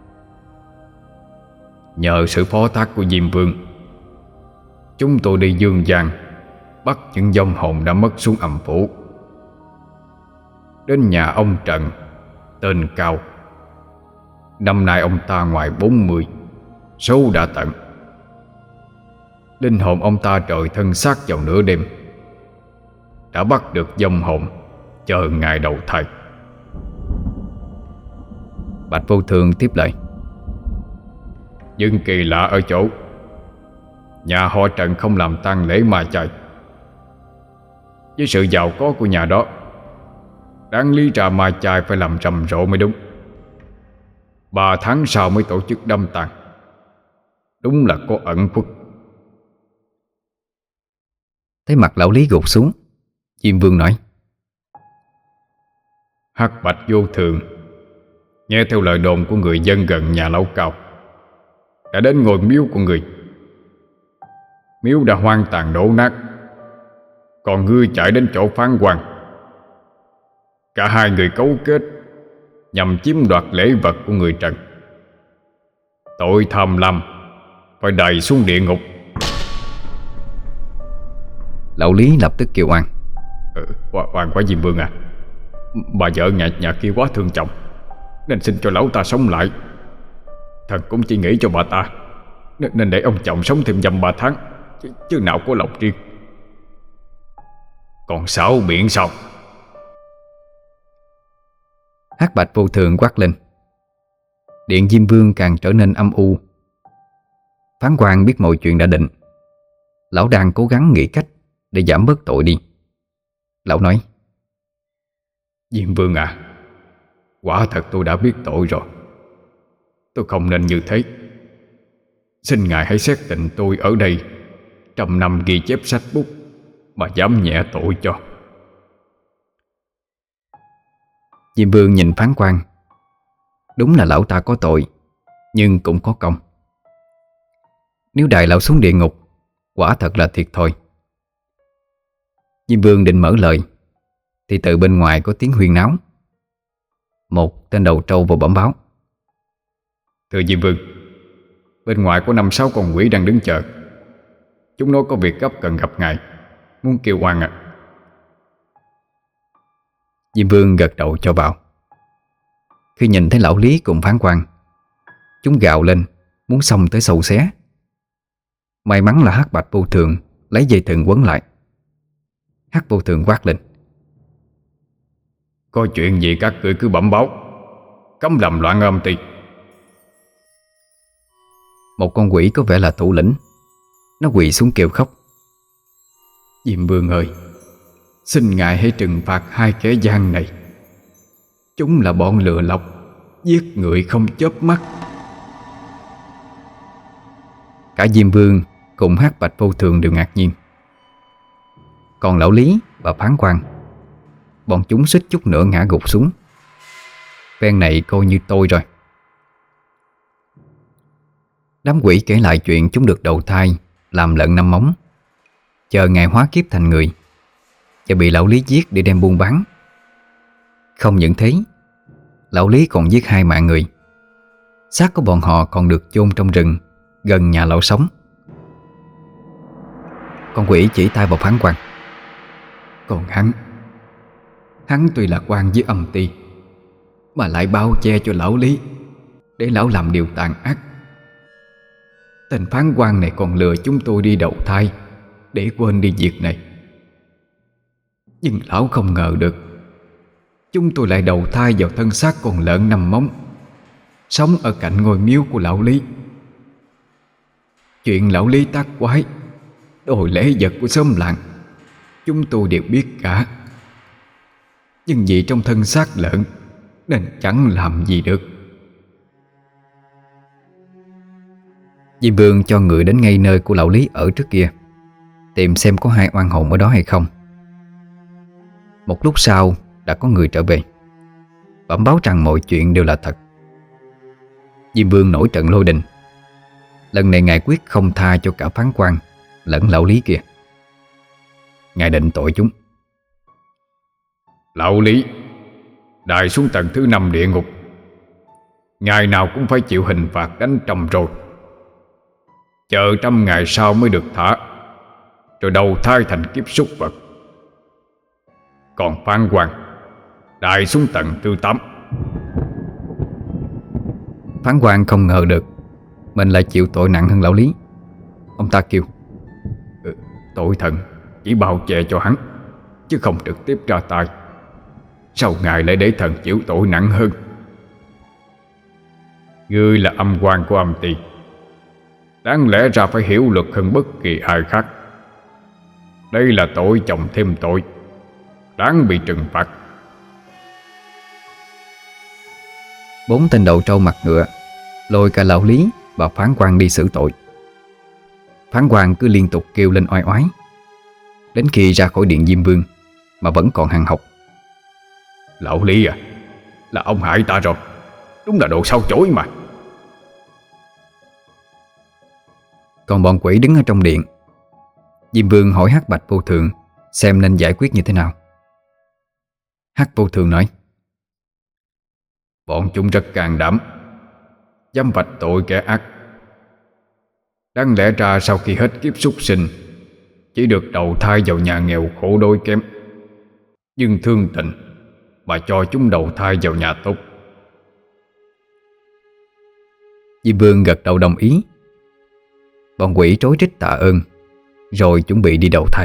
Nhờ sự phó thác của Diêm Vương, chúng tôi đi dương gian bắt những vong hồn đã mất xuống âm phủ. Đến nhà ông Trần tên Cao. Năm nay ông ta ngoài 40, số đã tận. Linh hồn ông ta trồi thân xác vào nửa đêm, đã bắt được vong hồn chờ ngày đầu thai. Bạch Vô Thường tiếp lời: Nhưng kỳ lạ ở chỗ nhà họ Trần không làm tang lễ ma chay. Với sự giàu có của nhà đó, đáng lý ra ma chay phải làm rầm rộ mới đúng. 3 tháng sau mới tổ chức đâm tang. Đúng là có ẩn khuất. Thấy mặt lão Lý gục xuống, Diêm Vương nói: Hắc Bạch vô thường nghe theo lời đồn của người dân gần nhà lão Cao, đã đến ngôi miếu của người. Miếu đã hoang tàn đổ nát, còn ngươi chạy đến chỗ phán quan. Cả hai người cấu kết nhằm chiếm đoạt lễ vật của người Trần. Tội tham lam phải đày xuống địa ngục. Lão Lý lập tức kêu oan: Oan quá Diêm Vương à, bà vợ nhà kia quá thương chồng, nên xin cho lão ta sống lại. Thần cũng chỉ nghĩ cho bà ta, nên để ông chồng sống thêm dăm 3 tháng, chứ nào có lòng riêng. Còn xảo biện sao? Hắc Bạch Vô Thường quát lên. Điện Diêm Vương càng trở nên âm u. Phán quan biết mọi chuyện đã định. Lão đang cố gắng nghĩ cách để giảm bớt tội đi. Lão nói: Diêm Vương à, quả thật tôi đã biết tội rồi. Tôi không nên như thế. Xin ngài hãy xét tình tôi ở đây 100 năm ghi chép sách bút mà giảm nhẹ tội cho. Diêm Vương nhìn phán quan. Đúng là lão ta có tội, nhưng cũng có công. Nếu đày lão xuống địa ngục, quả thật là thiệt thòi. Diêm Vương định mở lời thì từ bên ngoài có tiếng huyên náo. Một tên đầu trâu vào bẩm báo: Thưa Diêm Vương, bên ngoài có 5-6 con quỷ đang đứng chờ. Chúng nó có việc gấp cần gặp ngài, muốn kêu oan ạ. Diêm Vương gật đầu cho vào. Khi nhìn thấy lão Lý cùng phán quan, chúng gào lên muốn xông tới sâu xé. May mắn là Hắc Bạch Vô Thường lấy dây thừng quấn lại. Hắc Vô Thường quát lên: Có chuyện gì các ngươi cứ bẩm báo, cấm làm loạn âm ty. Một con quỷ có vẻ là thủ lĩnh. Nó quỳ xuống kêu khóc: Diêm Vương ơi, xin ngài hãy trừng phạt 2 kẻ gian này. Chúng là bọn lừa lọc, giết người không chớp mắt. Cả Diêm Vương cùng Hắc Bạch Vô Thường đều ngạc nhiên. Còn lão Lý và phán quan, bọn chúng suýt chút nữa ngã gục xuống. Phen này coi như tôi rồi. Đám quỷ kể lại chuyện chúng được đầu thai làm lợn 5 móng, chờ ngày hóa kiếp thành người, và bị lão Lý giết để đem buôn bán. Không những thế, lão Lý còn giết 2 mạng người. Xác của bọn họ còn được chôn trong rừng gần nhà lão sống. Con quỷ chỉ tay vào phán quan: Còn hắn tuy là quan với âm ty, mà lại bao che cho lão Lý để lão làm điều tàn ác. Tên phán quan này còn lừa chúng tôi đi đầu thai để quên đi việc này. Nhưng lão không ngờ được chúng tôi lại đầu thai vào thân xác con lợn 5 móng, sống ở cạnh ngôi miếu của lão Lý. Chuyện lão Lý tác quái, đòi lễ vật của xóm làng, chúng tôi đều biết cả. Nhưng vì trong thân xác lợn nên chẳng làm gì được. Diêm Vương cho người đến ngay nơi của lão Lý ở trước kia, tìm xem có 2 oan hồn ở đó hay không. Một lúc sau đã có người trở về, bẩm báo rằng mọi chuyện đều là thật. Diêm Vương nổi trận lôi đình. Lần này ngài quyết không tha cho cả phán quan lẫn lão Lý kia. Ngài định tội chúng. Lão Lý, đài xuống tầng thứ 5 địa ngục, ngày nào cũng phải chịu hình phạt đánh trầm rồi. Chờ 100 ngày sau mới được thả, rồi đầu thai thành kiếp súc vật. Còn phán quan, đài xuống tầng thứ 8. Phán quan không ngờ được mình lại chịu tội nặng hơn lão Lý. Ông ta kêu: Tội thần chỉ bao che cho hắn, chứ không trực tiếp ra tay. Sao ngài lại để thần chịu tội nặng hơn? Ngươi là âm quan của âm ty, đáng lẽ ra phải hiểu luật hơn bất kỳ ai khác. Đây là tội chồng thêm tội, đáng bị trừng phạt. 4 tên đầu trâu mặt ngựa lôi cả lão Lý và phán quan đi xử tội. Phán quan cứ liên tục kêu lên oai oái, đến khi ra khỏi điện Diêm Vương mà vẫn còn hằn học: Lão Lý à, là ông hại ta rồi, đúng là đồ sao chổi mà. Còn bọn quỷ đứng ở trong điện. Diêm Vương hỏi Hắc Bạch Vô Thường xem nên giải quyết như thế nào. Hắc Vô Thường nói: Bọn chúng rất can đảm, dám vạch tội kẻ ác. Đáng lẽ ra sau khi hết kiếp súc sinh, chỉ được đầu thai vào nhà nghèo khổ đói kém, nhưng thương tình mà cho chúng đầu thai vào nhà tốt. Diêm Vương gật đầu đồng ý. Bọn quỷ trối trích tạ ơn, rồi chuẩn bị đi đầu thai.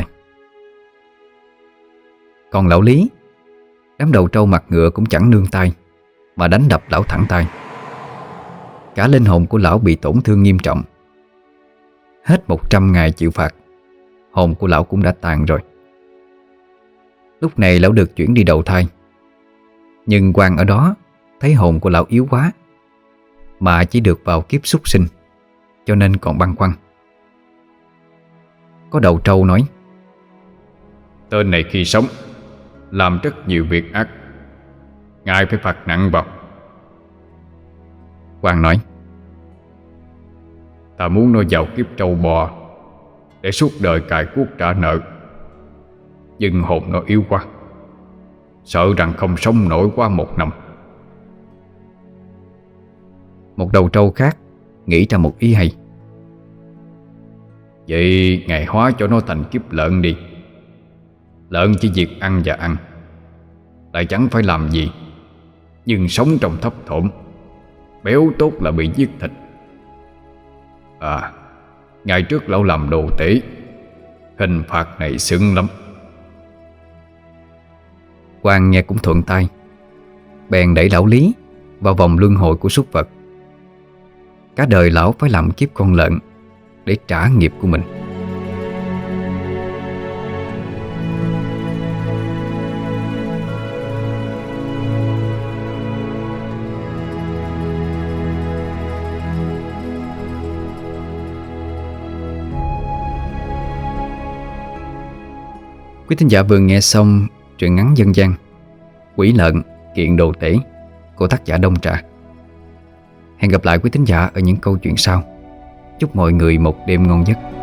Còn lão Lý, đám đầu trâu mặt ngựa cũng chẳng nương tay mà đánh đập lão thẳng tay. Cả linh hồn của lão bị tổn thương nghiêm trọng. Hết 100 ngày chịu phạt, hồn của lão cũng đã tàn rồi. Lúc này lão được chuyển đi đầu thai, nhưng quan ở đó thấy hồn của lão yếu quá, mà chỉ được vào kiếp súc sinh, cho nên còn băn khoăn. Có đầu trâu nói: Tên này khi sống làm rất nhiều việc ác, ngài phải phạt nặng vào. Quan nói: Ta muốn nó vào kiếp trâu bò để suốt đời cài cuốc trả nợ, nhưng hồn nó yếu quá, sợ rằng không sống nổi qua 1 năm. Một đầu trâu khác nghĩ ra một ý hay: Vậy ngài hóa cho nó thành kiếp lợn đi. Lợn chỉ việc ăn và ăn, lại chẳng phải làm gì, nhưng sống trong thấp thỏm, béo tốt là bị giết thịt. Ngày trước lão làm đồ tể, hình phạt này xứng lắm. Quan nghe cũng thuận tay, bèn đẩy lão Lý vào vòng luân hồi của súc vật. Cả đời lão phải làm kiếp con lợn để trả nghiệp của mình. Quý thính giả vừa nghe xong truyện ngắn dân gian Quỷ Lợn Kiện Đồ Tể của tác giả Đông Trà. Hẹn gặp lại quý thính giả ở những câu chuyện sau. Chúc mọi người một đêm ngon giấc.